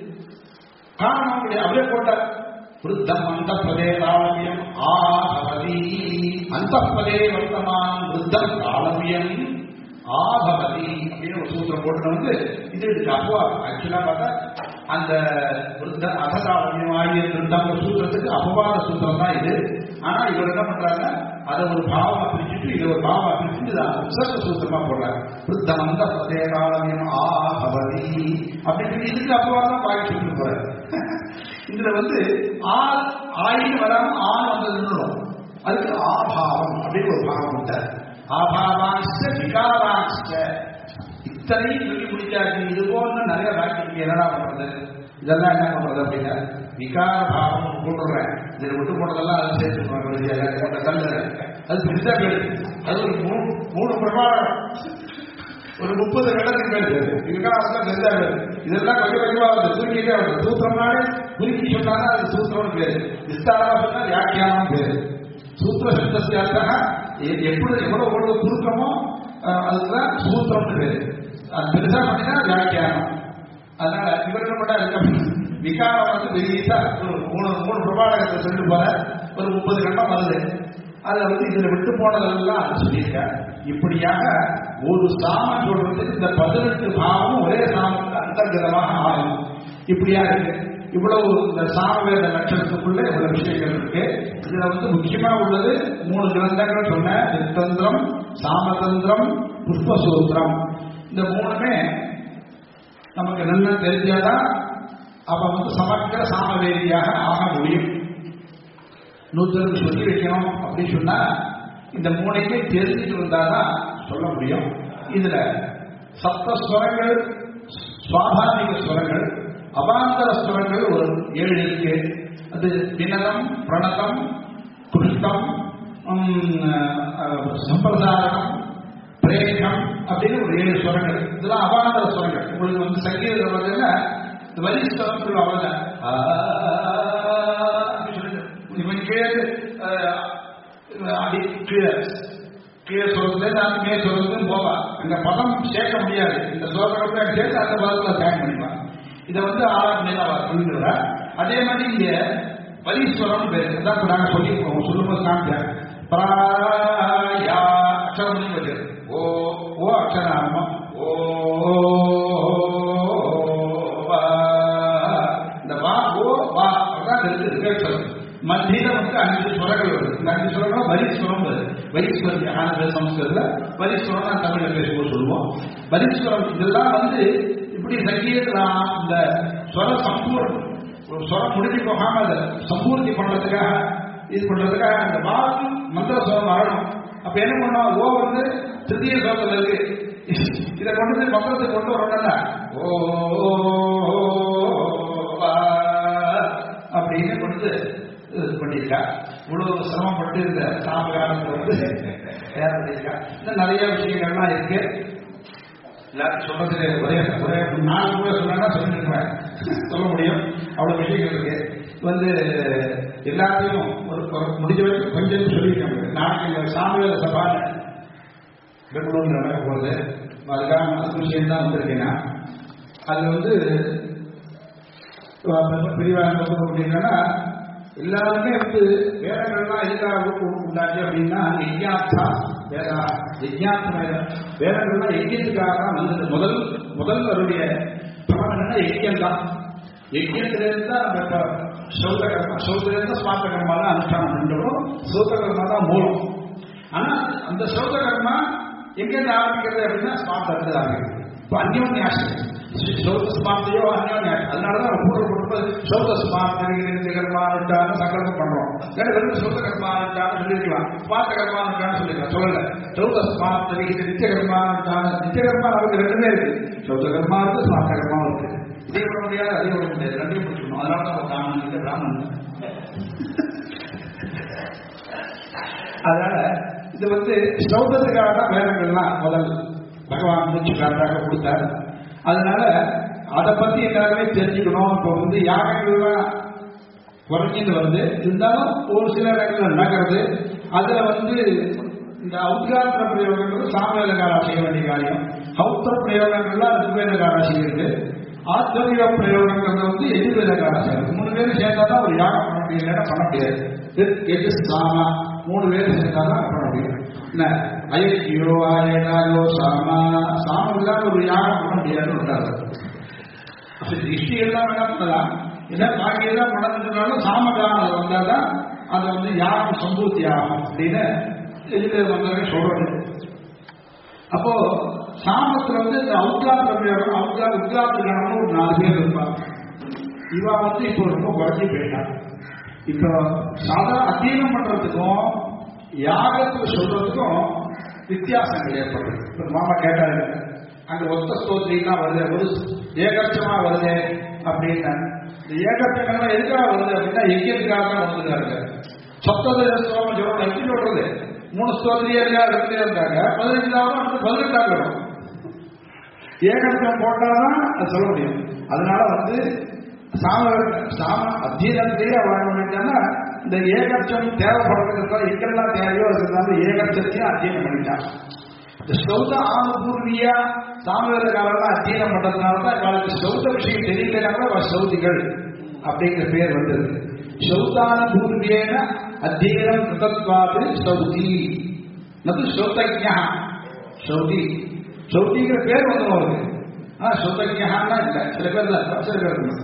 காரணம் அப்படியே போட்ட விருத்தம் அந்த பதே தாளவியம் ஆபவதி. அந்த பதே வர்த்தமான் விருத்தம் தாளவியம் ஆபவதி அப்படின்னு ஒரு சூத்திரம் போட்டு வந்து இது அப்போ ஆக்சுவலா பார்த்தா அந்த விருத்த அகதாளவியம் ஆகிய விருத்தம் சூத்திரத்துக்கு அபவாத சூத்திரம் தான் இது. ஆனா இவர் என்ன பண்றாங்க, அதை ஒரு பாவமா பிரிச்சுட்டு இதை ஒரு பாவமா பிரிச்சுட்டு உசர்க சூத்திரமா போடுறாங்க. விருத்தம் அந்த பதே தாளவியம் ஆபவதி அப்படின்னு இதுக்கு அபவாதம் பாக்கி சொல்லிட்டு போறாரு. இதுல வந்து ஆள் ஆயின்னு வராம ஆள் வந்தது, அதுக்கு ஆபாவம் அப்படின்னு ஒரு பாவம் விட்டார். ஆபாவாங்க விகாராங்க இத்தனையும் சொல்லி முடிச்சாச்சு. இது போல நிறைய வாக்கியம் என்னடா பண்றது, இதெல்லாம் என்ன பண்றது அப்படின்னா விகார பாவம் போட்டுறேன். இதில் விட்டு போனதெல்லாம் அதை சேர்த்து கல்லு அது பெருசா போயிடுது. அது ஒரு மூணு பிரபாரம் ஒரு 30 கட்டத்துக்கு பேரு விகாரம் பெருசா போயிடுது. இதெல்லாம் கொஞ்சம் கொஞ்சமா வருது, சுருக்கிட்டே வருது. சூத்திரம்னாலே சுருக்கி சொன்னாங்க அது சூத்திரம்னு பேரு, விஸ்தாரமா சொன்னா வியாக்கியானம் பேரு. சூத்திர சப்தத்தியார்த்தா எப்படி எவ்வளவு ஒழுங்கு சுருக்கமோ அதுதான் சூத்திரம்னு பேரு. அது பெருசா பண்ணினா வியாக்கியானம். அதனால இவர் என்ன பண்ணா விகாரம் வந்து பெரியசா ஒரு மூணு பிரபாடகத்தை சொல்லிட்டு போற ஒரு 30 கட்டம் வருது. அதுல வந்து இதுல விட்டு போனதெல்லாம் சொல்லியிருக்க. இப்படியாக ஒரு சாமம் சொல்றதுக்கு இந்த 18 பாவமும் ஒரே சாமத்துக்கு அந்தர்கதமாக ஆகும். இப்படியா இருக்கு. இவ்வளவு இந்த சாமவேத லட்சணத்துக்குள்ள இவ்வளவு விஷயங்கள் இருக்கு. இதுல வந்து முக்கியமா உள்ளது 3 கிரந்தங்கள் சொன்ன நித்தந்திரம், சாமதந்திரம், புஷ்பசூத்திரம். இந்த 3மே நமக்கு நல்லா தெரிஞ்சாதான் அப்ப வந்து சமக்கிர சாமவேதியாக ஆக முடியும். 100 சொல்லி வைக்கணும் அப்படின்னு சொன்னா இந்த 3மே தெரிஞ்சுட்டு இருந்தாதான் சொல்ல முடியும். இதுல சப்தஸ்வரங்கள், சுவாபாவிக ஸ்வரங்கள், அபாந்தர ஸ்வரங்கள் ஒரு 7 இருக்கு. அது வினதம், பிரணதம், குருஷ்டம், சம்பிரதாயம், பிரேகம் அப்படின்னு ஒரு 7 ஸ்வரங்கள். இதெல்லாம் அபாந்தர ஸ்வரங்கள். உங்களுக்கு வந்து சங்கீதத்தில் பார்த்தீங்கன்னா இந்த வலிஸ்வரம் சொல்லுவாங்க. இவன் கேது அடி கீழே சொல்றது நான் மே சொல்றதுன்னு போவா. அந்த பதம் சேர்க்க முடியாது. இந்த சோதனை சேர்த்து அந்த பதத்தில் ஜாயின் பண்ணிப்பான். இதை வந்து 6ஆம் மேலாவா சொல்லிடுறா. அதே மாதிரி இங்க வலீஸ்வரம் பேரு தான் நாங்க சொல்லிருக்கோம். சொல்லும்போது காமிச்சேன். பிராயா அக்ஷரம் வச்சு ஓ அக்ஷராமம் ஓ இந்த வா ஓ வா அதான் இருக்கு. மத்தியில வந்து 5 சுரங்கள் வருது. இந்த 5 சுரங்களும் வலீஸ்வரம் வருது. வலீஸ்வரம் ஆனந்த சமஸ்கிருதத்துல வலீஸ்வரம் நான் தமிழ்ல பேசும்போது சொல்லுவோம். வலீஸ்வரம் இதெல்லாம் வந்து இப்படி சங்கீதத்துல இந்த ஸ்வர சம்பூர்ணம், ஒரு ஸ்வரம் முடிஞ்சு போகாம அதை சம்பூர்த்தி பண்றதுக்காக இது பண்றதுக்காக அந்த வாக்கு மந்திர ஸ்வரம் வரணும். அப்ப என்ன பண்ணுவோம், ஓ வந்து திருத்திய ஸ்வரத்துல இருக்கு. இதை கொண்டு போய் மந்திரத்தை கொண்டு வரணும்னா ஓ அப்படின்னு கொண்டு பண்ணியிருக்கா. இவ்வளவு சிரமப்பட்டு இந்த சாமகாலத்தை வந்து தயார் பண்ணியிருக்கா. இன்னும் நிறைய விஷயங்கள்லாம் இருக்கு. எல்லாரும் சொல்றதுக்கு ஒரே நான் கூட சொன்னா சொல்லிருக்கேன், சொல்ல முடியும். அவ்வளவு விஷயங்கள் இருக்கு. வந்து எல்லாத்தையும் ஒரு முடிஞ்ச வரைக்கும் கொஞ்சம் சொல்லியிருக்கேன். நாளைக்கு சாமிவேத சபால பெங்களூர் நடக்க போகுது. அதுக்காக மனசு விஷயம் தான் வந்திருக்கேன்னா அது வந்து பிரிவாக அப்படின்னா எல்லாருமே வந்து வேதங்கள்லாம் எதுக்காக உண்டாச்சு அப்படின்னா யஜ்ஞார்த்தா வேதா, யஜ்ஞார்த்த வேதம். வேதங்கள்லாம் யஜ்ஞத்துக்காக தான் வந்தது. முதல் அவருடைய பலம் என்ன யஜ்யம் தான். யஜ்யத்திலிருந்து தான் நம்ம இப்ப சௌத கர்மா, சௌத்திலிருந்து ஸ்மார்த்த கர்மா தான் அனுஷ்டானம் பண்றோம். சௌத கர்மா தான் மூலம். ஆனா அந்த சௌத கர்மா எங்கிருந்து ஆரம்பிக்கிறது அப்படின்னா ஸ்மார்த்தத்தில் ஆரம்பிக்கிறது. இப்போ அந்யோன்யாசம் சௌத ஸ்மார்த்தையோ அந்யோன்யாசம். அதனாலதான் கூட கொடுப்பது சௌத ஸ்மார்த்த நித்திய கர்மானுட்டான சங்கல்பம் பண்றோம். வெறும் சௌத கர்மானுட்டான சொல்லிருக்கலாம், ஸ்மார்த்த கர்மானுட்டான சொல்லிருக்கலாம், சொல்லல. சௌத ஸ்மார்த்த நித்திய கர்மானுட்டான, நித்திய கர்மா நமக்கு ரெண்டுமே இருக்கு. சௌத கர்மா இருக்கு, ஸ்மார்த்த கர்மா இருக்கு. இதே விட முடியாது, அதே விட முடியாது, ரெண்டையும் முடிச்சுக்கணும். அதனால தான் காமன் பிராமணன். அதனால இது சௌதத்துக்காக தான் வேதங்கள்லாம் முதல் பகவான் மூச்சு காட்டாக கொடுத்தாரு. அதனால அதை பத்தி எல்லாருமே தெரிஞ்சுக்கணும். இப்போ யாகங்கள்லாம் குறைஞ்சிட்டு வருது, இருந்தாலும் ஒரு சில இடங்கள்ல நடக்கிறது. அதுல இந்த ஔத்காத்திர பிரயோகங்கள் சாமவேதகாரா செய்ய வேண்டிய காரியம், ஹௌத்திர பிரயோகங்கள்லாம் ரிக்வேதகாரா செய்யுது, ஆத்மீக பிரயோகங்கள் எதிர்வேதகாரா செய்யுது. 3 பேரும் சேர்ந்தா தான் ஒரு யாகம் பண்ண முடியும், இல்லைன்னா பண்ண முடியாது. எது சாமா 3 பேரும் சேர்ந்தா தான் பண்ண முடியும். என்ன அயோக்கியோ ஆயோ சாமா, சாமம் இல்லாத ஒரு யாகம் பண்ண முடியாதுன்னு விட்டாரு. திருஷ்டிகள்லாம் வேணா பண்ணலாம், இல்லை பாக்கி எல்லாம் பண்ணதுனாலும் சாமகானம் வந்தாதான் அது யாகம் சம்பூர்த்தி ஆகும் அப்படின்னு எதிர்த்து வந்தவங்க சொல்றது. அப்போ சாமத்துல இந்த அவுத்காத்திர பிரயோகம், உத்காத்திரம்னு ஒரு 4 பேர் இருப்பாங்க. இவா இப்போ ரொம்ப குறைஞ்சி போயிட்டான். இப்போ சாதாரண அத்தியனம் பண்றதுக்கும் யாகத்துக்கு சொல்றதுக்கும் வித்தியாசங்கள் ஏற்படுது. இப்போ மாமா கேட்டாரு, அங்க ஒத்த ஸ்தோத்திரிலாம் வருது, ஒரு ஏகட்சமா வருது அப்படின்னா, இந்த ஏகட்சங்கள்லாம் எதுக்காக வருது அப்படின்னா யஜ்யத்துக்காக தான் வந்துருக்காங்க. சப்தத ஸ்லோகம் சொல்லணும், எப்படி சொல்றது? 3 ஸ்தோத்திரியா இருந்தே இருந்தாங்க, 15வது 18வது வரும். ஏகட்சம் போட்டாதான் அது சொல்ல முடியும். அதனால சாம அத்தியனத்திலேயே வாங்கினா இந்த ஏகட்சம் தேவைப்படுறதுக்கு எங்கெல்லாம் தேவையோ இருக்கிறதால ஏகட்சத்தையும் அத்தியனம் பண்ணிட்டாங்க. இந்த சௌத ஆனுபூர்வியா சாமவேத காலம் அத்தியனம் பண்றதுனாலதான் இவளுக்கு சௌத விஷயம் தெரியலனால சௌதிகள் அப்படிங்கிற பேர் வந்தது. சௌதானுபூர்வியேன அத்தியனம் கிருதத்வாது சௌதி, நது சௌதஜ்ஞா. சௌதிங்கிற பேர் அவருக்கு. ஆனா சௌதஜ்ஞான்னா இல்லை, சில பேர் தான், சில பேர்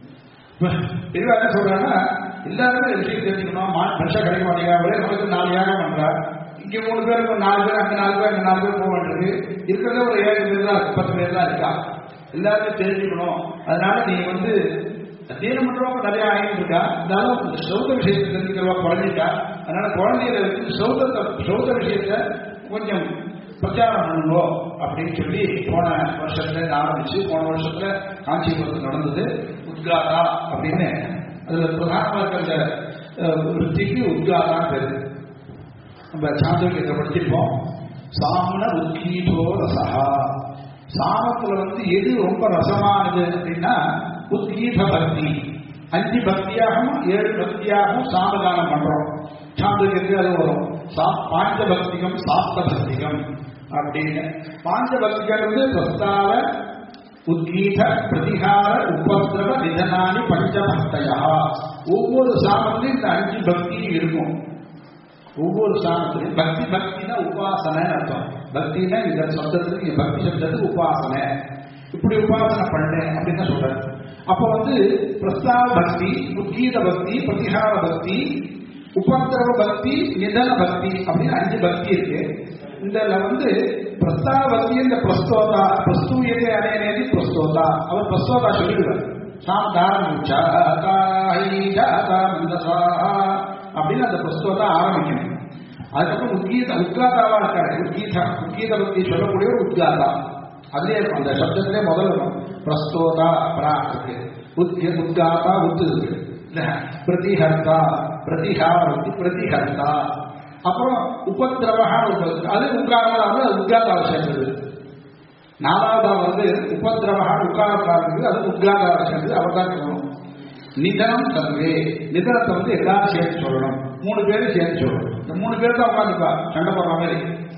தெளிவா என்ன சொல்றாங்கன்னா, எல்லாருமே விஷயம் தெரிஞ்சுக்கணும். மனுஷா கிடைக்க மாட்டேங்க, ஒரே நமக்கு 4 யாகம் பண்றா, இங்க 3 பேருக்கு 4 பேர், அங்க 4 பேர், அங்க 4 பேர் போக வேண்டியது இருக்கிறதே ஒரு 7 பேர் தான், 10 பேர் தான் இருக்கா. எல்லாருமே தெரிஞ்சுக்கணும். அதனால நீ அத்தியனம் பண்றவங்க நிறைய ஆகிட்டு இருக்கா, இருந்தாலும் இந்த சௌத விஷயத்தை தெரிஞ்சுக்கிறவா குழந்தைக்கா. அதனால குழந்தைகளை சௌத விஷயத்த கொஞ்சம் பிரச்சாரம் பண்ணுங்க அப்படின்னு சொல்லி போன வருஷத்துல ஆரம்பிச்சு, போன வருஷத்துல காஞ்சிபுரத்தில் நடந்தது உத்காதா அப்படின்னு. அதுல பிரதானமா இருக்கிற விருத்திக்கு உத்காதான் பேரு. நம்ம சாந்தோக்கியத்தை படிச்சிருப்போம். சாமன உத்கீதோ ரசஹா. சாமத்துல எது ரொம்ப ரசமானது அப்படின்னா உத்கீத பக்தி. 5 பக்தியாகவும் 7 பக்தியாகவும் சாமதானம் பண்றோம். சாந்தோக்கியத்துக்கு அது வரும். பாஞ்ச பக்திகம் சாப்த பக்திகம் அப்படின்னு. பாஞ்ச பக்திகள் பிரஸ்தாவ உத்கீத பிரதிகார உபதிரவ நிதனானி பஞ்சபக்தயா. ஒவ்வொரு சாமத்திலும் இந்த 5 பக்தியும் இருக்கும். ஒவ்வொரு சாமத்திலும் பக்தினா உபாசனை அர்த்தம். பக்தினா இந்த சப்தத்துக்கு, பக்தி சப்தத்துக்கு உபாசனை, இப்படி உபாசனை பண்ணு அப்படின்னு சொல்றேன். அப்போ பிரஸ்தாவ பக்தி, உத்கீத பக்தி, பிரதிகார பக்தி, உபதிரவ பக்தி, நிதன பக்தி அப்படின்னு 5 பக்தி இருக்கு. இதுல பிரஸ்தாவ பக்தி இந்த பிரஸ்தோதா, பிரஸ்தூயத்தை அடையனேதி பிரஸ்தோதா. அவர் பிரஸ்தோதா சொல்லிடுவார். அப்படின்னு அந்த பிரஸ்தோதா ஆரம்பிக்கணும். அதுக்கப்புறம் உத்காதாவா இருக்காரு. உத்கீத பக்தி சொல்லக்கூடிய ஒரு உத்காதா அதுலயே இருக்கும். அந்த சப்தத்திலே முதல்ல பிரஸ்தோதா பிராக்கு, உத்காதா உத்து இருக்கு, பிரதிஹர்த்தா பிரதிஹாரத்தி பிரதிஹர்த்தா. அப்புறம் உபதிரவகா அது உத்காதாவை சேர்ந்தது. 4வது உபதிரவகா உட்காரத்தா இருக்குது, அது உத்காதாவை சேர்ந்தது. அவர் தான் சொல்லணும். நிதனம் சர்வே, நிதனத்தை எல்லாரும் சேர்த்து சொல்லணும். 3 பேரும் சேர்த்து சொல்லணும். இந்த 3 பேர் தான் உட்காந்துப்பா, சண்டை போடுற மாதிரி.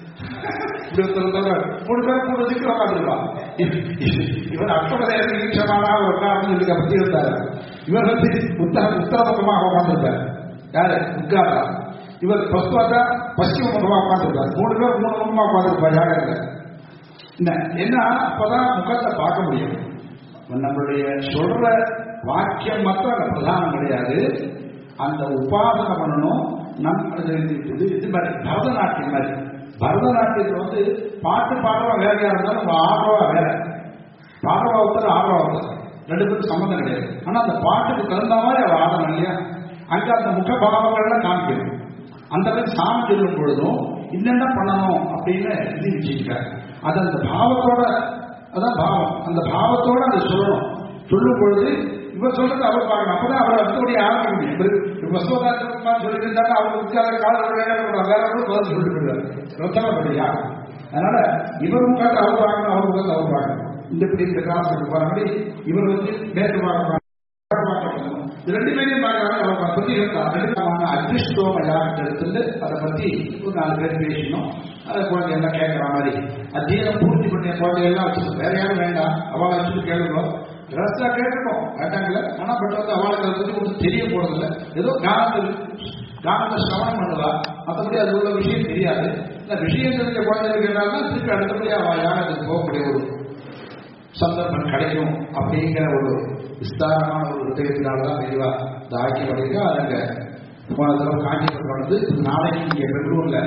3 பேர் 3 திக்கு உட்காந்துருப்பா. இவர் அற்புதமான உட்கார்ந்து பத்தி இருந்தாரு. இவர் உத்தர பக்கமாக உட்காந்துருப்பார். யாரு? உத்காதா. இவர் பஸ்வாதா பশ্চিಮ முகமா உட்காந்துருப்பார். 3 பேர் 3 முகமா உட்காந்துருப்பார். யாரு என்ன அப்பதான் முகத்தை பார்க்க முடியும். நம்மளுடைய சொல்ற வாக்கியம் மட்டும் அந்த பிரதானம் கிடையாது. அந்த உபாசனை பண்ணணும். இது மாதிரி பரதநாட்டியம் மாதிரி. பரதநாட்டியத்தில் வந்து பாட்டு பாடுறவா வேறையா இருந்தாலும் நம்ம ஆடுறவா வேற. பாடுறவா ஒருத்தர் ஆடுறவா ஒருத்தர், ரெண்டு பேரும் சம்மந்தம் கிடையாது. ஆனா அந்த பாட்டுக்கு தகுந்த மாதிரி அவள் ஆடணும் இல்லையா? அங்க அந்த முகபாவங்கள்லாம் காமிக்கணும். அந்த மாதிரி சாமி சொல்லும் பொழுதும் என்னென்ன பண்ணணும் அப்படின்னு இது வச்சுக்கிட்டாங்க. அது அந்த பாவத்தோட, அதான் பாவம், அந்த பாவத்தோட அதை சொல்லணும். சொல்லும் பொழுது இவர் சொல்றது அவர் பார்க்கணும். அப்பதான் அவர் அடுத்தபடியே ஆரம்பிக்க முடியும். வசோதாரமா சொல்லியிருந்தாங்க, அவர் உச்சார கால வேற பதில் சொல்லிட்டு போயிடுவார். ரொத்தமப்படியா? அதனால இவர் முகாந்து அவர் பார்க்கணும், அவர் முகாந்து அவர் பார்க்கணும். இந்த காலத்துக்கு போறாங்க. இவர் வந்து நேற்று பார்க்கணும், ரெண்டு பேரையும் பார்க்கறாங்க. அவங்க பத்தி ரெண்டு அக்னிஷ்டோம யாருக்கு எடுத்துட்டு அதை பத்தி ஒரு 4 பேர் பேசணும். அதை குழந்தை எல்லாம் கேட்கற மாதிரி அத்தியாயம் பூர்த்தி பண்ணிய குழந்தைகள்லாம் வச்சுக்கணும். வேற யாரும் வேண்டாம், அவளை வச்சுட்டு கேட்கணும். ரஸ்தா கேட்கணும் வேண்டாங்கல்ல. ஆனா பட் வந்து அவளுக்கு அதை பத்தி கொஞ்சம் தெரிய போறதில்ல. ஏதோ கானத்தை சிரவணம் பண்ணுவா, மற்றபடி அது உள்ள விஷயம் தெரியாது. இந்த விஷயம் தெரிஞ்ச குழந்தைகள் கேட்டாலும் திருப்பி அடுத்தபடி அவள் யாரும் அதுக்கு போகக்கூடிய ஒரு சந்தர்ப்பம் கிடைக்கும் அப்படிங்கிற ஒரு விஸ்தாரமான ஒரு உதயத்தினால்தான் தெளிவா இந்த ஆக்கியம் அடைக்க. அதுங்க போன தடவை காஞ்சிபுரம் வந்து நாளைக்கு இங்கே பெங்களூர்ல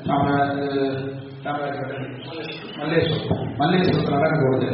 மல்லேஸ்வரத்தில் நடக்க போகுது.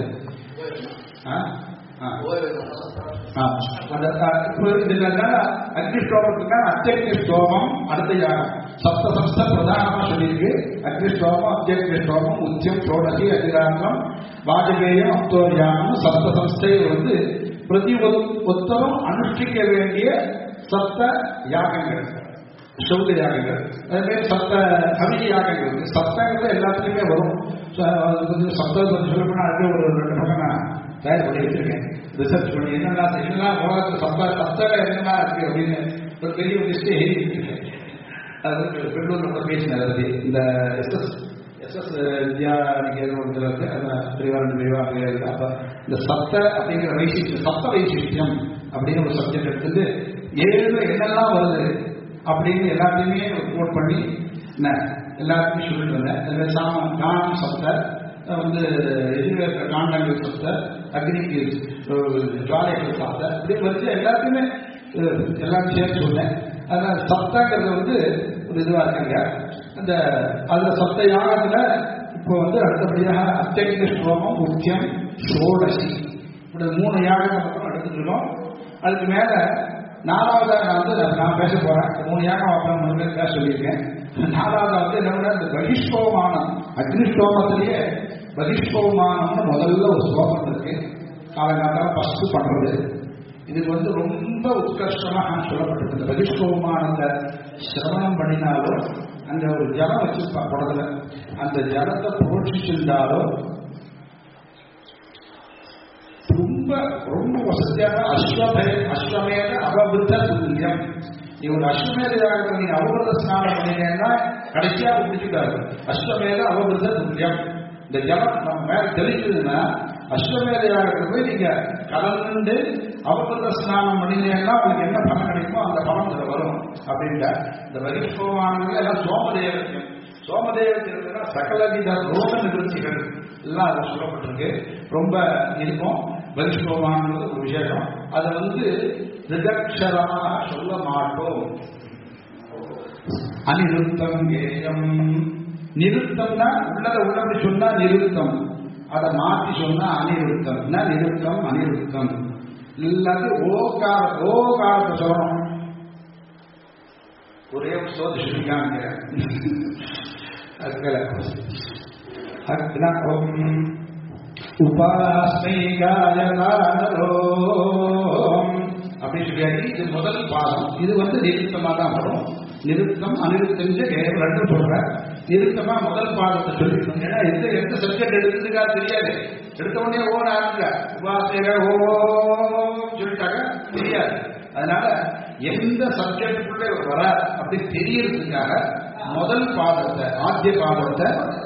அக்னிஷ்டோமத்துக்கான அத்தியக்னி ஸ்டோமம் அடுத்த யாகம். சப்த பிரதானமா சொல்லியிருக்கு. அக்னிஷ்டோமம், அத்தியக்னிஷ்டோமம், உத்தியம், சோடசி, அதிராகம், வாஜபேயம், அப்தோரியாகம், சப்த சம்ஸ்தை வந்து பிரதி ஒத்தரும் அனுஷ்டிக்க வேண்டிய சப்த யாகங்கள், சௌத யாகங்கள். அதே சப்த கவி யாகங்கள். சப்தங்கிறது எல்லாத்துலயுமே வரும். சப்த சொல்லணும்னா அது ஒரு 2 பக்கம் நான் தயார் பண்ணி வச்சிருக்கேன். ரிசர்ச் பண்ணி என்னெல்லாம் உலகத்தில் சப்தல என்னெல்லாம் இருக்கு அப்படின்னு ஒரு பெரிய லிஸ்டே எழுதி வச்சிருக்கேன். அது வந்து பெங்களூர்ல கூட பேசினார். அது இந்த எஸ்எஸ் வித்யா நிகழ்வுல இருக்கு. விரிவாக இருக்கு. அப்ப இந்த சப்த அப்படிங்கிற வைசிஷ்டம், சப்த வைசிஷ்டம் அப்படின்னு ஒரு சப்ஜெக்ட் எடுத்துட்டு 7 என்னெல்லாம் வருது அப்படின்னு எல்லாத்தையுமே நோட் பண்ணி எல்லாத்தையுமே சொல்லிட்டு வந்தேன். சாமம் கானம் சப்த வந்து எதிர்வேற்ற காண்டங்கள் சப்த, அக்னிக்கு ஜுவாலைகள் சப்த, இப்படி வச்சு எல்லாத்தையுமே எல்லாம் சேர்த்து சொன்னேன். அதனால சப்தங்கிறது வந்து ஒரு இதுவா இருக்குங்க. அந்த அதுல சப்த யாகத்துல இப்போ வந்து அடுத்தபடியாக அத்தியக்னி ஸ்லோகம், முக்கியம், ஷோடசி, இப்படி 3 யாகம் மட்டும் எடுத்துட்டு இருக்கோம். அதுக்கு மேல 4வது வந்து நான் பேச போறேன். 3 யாகம் அப்புறம் பேச சொல்லியிருக்கேன். 4வது வந்து என்ன, இந்த பகிஷ்டோமானம். அக்னிஷ்டோமத்திலேயே பகிஷ்டோமானம்னு முதல்ல ஒரு ஸ்லோகம் இருக்கு. காலங்காலம் ஃபர்ஸ்ட் பண்றது. இதுக்கு வந்து ரொம்ப உத்கர்ஷமாக சொல்லப்பட்டிருக்கு. இந்த பகிஷ்டோமானத்தை சிரவணம் பண்ணினாலும் அங்க ஒரு ஜலம் வச்சிருப்பா குடத்துல, அந்த ஜலத்தை புரோட்சிச்சிருந்தாலோ ரொம்ப ரொம்ப வசதியான அஸ்வமேத அவபிருத்த துல்லியம். நீ ஒரு அஸ்வமேத யாகத்தை நீங்க அவபிருத ஸ்நானம் பண்ணீங்கன்னா கடைசியாக முடிச்சுட்டாரு. அஸ்வமேத அவபிருத்த துல்லியம். இந்த ஜலம் நம்ம மேல தெளிக்குதுன்னா அஸ்வமேத யாகத்தை போய் நீங்க கலந்து அவபிருத ஸ்நானம் பண்ணினீங்கன்னா உங்களுக்கு என்ன பலன் கிடைக்குமோ அந்த பலன் இதுல வரும் அப்படின்ட்டு. இந்த பகிஷ்டோமானது எல்லாம் சோமதேவத்தியம். சோமதேவத்தியம்னா சகலவித ரோக நிகழ்ச்சிகள் எல்லாம் அது சொல்லப்பட்டிருக்கு. ரொம்ப இருக்கும். பகிஷ்டோமானது ஒரு விசேஷம். அதை வந்து ரிதக்ஷரமாக சொல்ல மாட்டோம். அனிருத்தம் கேயம். நிருத்தம்னா உள்ளபடி சொன்னா நிருத்தம், அதை மாற்றி சொன்னா அனிருத்தம். நிருத்தம் அனிருத்தம் எல்லாத்தையும் ஓகாரத்தை சொல்லணும். ஒரே சோதிச்சிருக்காங்க. உபாஸ்மை காயகாரோ அப்படின்னு சொல்லியாச்சு. இது முதல் பாதம். இது வந்து நிருத்தமா தான் வரும். நிருத்தம் அனிருத்தம் ரெண்டும் சொல்றேன். நிருத்தமா முதல் பாதத்தை சொல்லிருக்கணும். ஏன்னா எந்த சப்ஜெக்ட் எடுத்துக்கா தெரியாது. எடுத்த உடனே ஓட ஆரம்பிக்க உபாசைகள் சொல்லிட்டாங்க தெரியாது. அதனால எந்த சப்ஜெக்டுக்குள்ளே வர அப்படி தெரியறதுக்காக முதல் பாதத்தை ஆத்திய பாதத்தை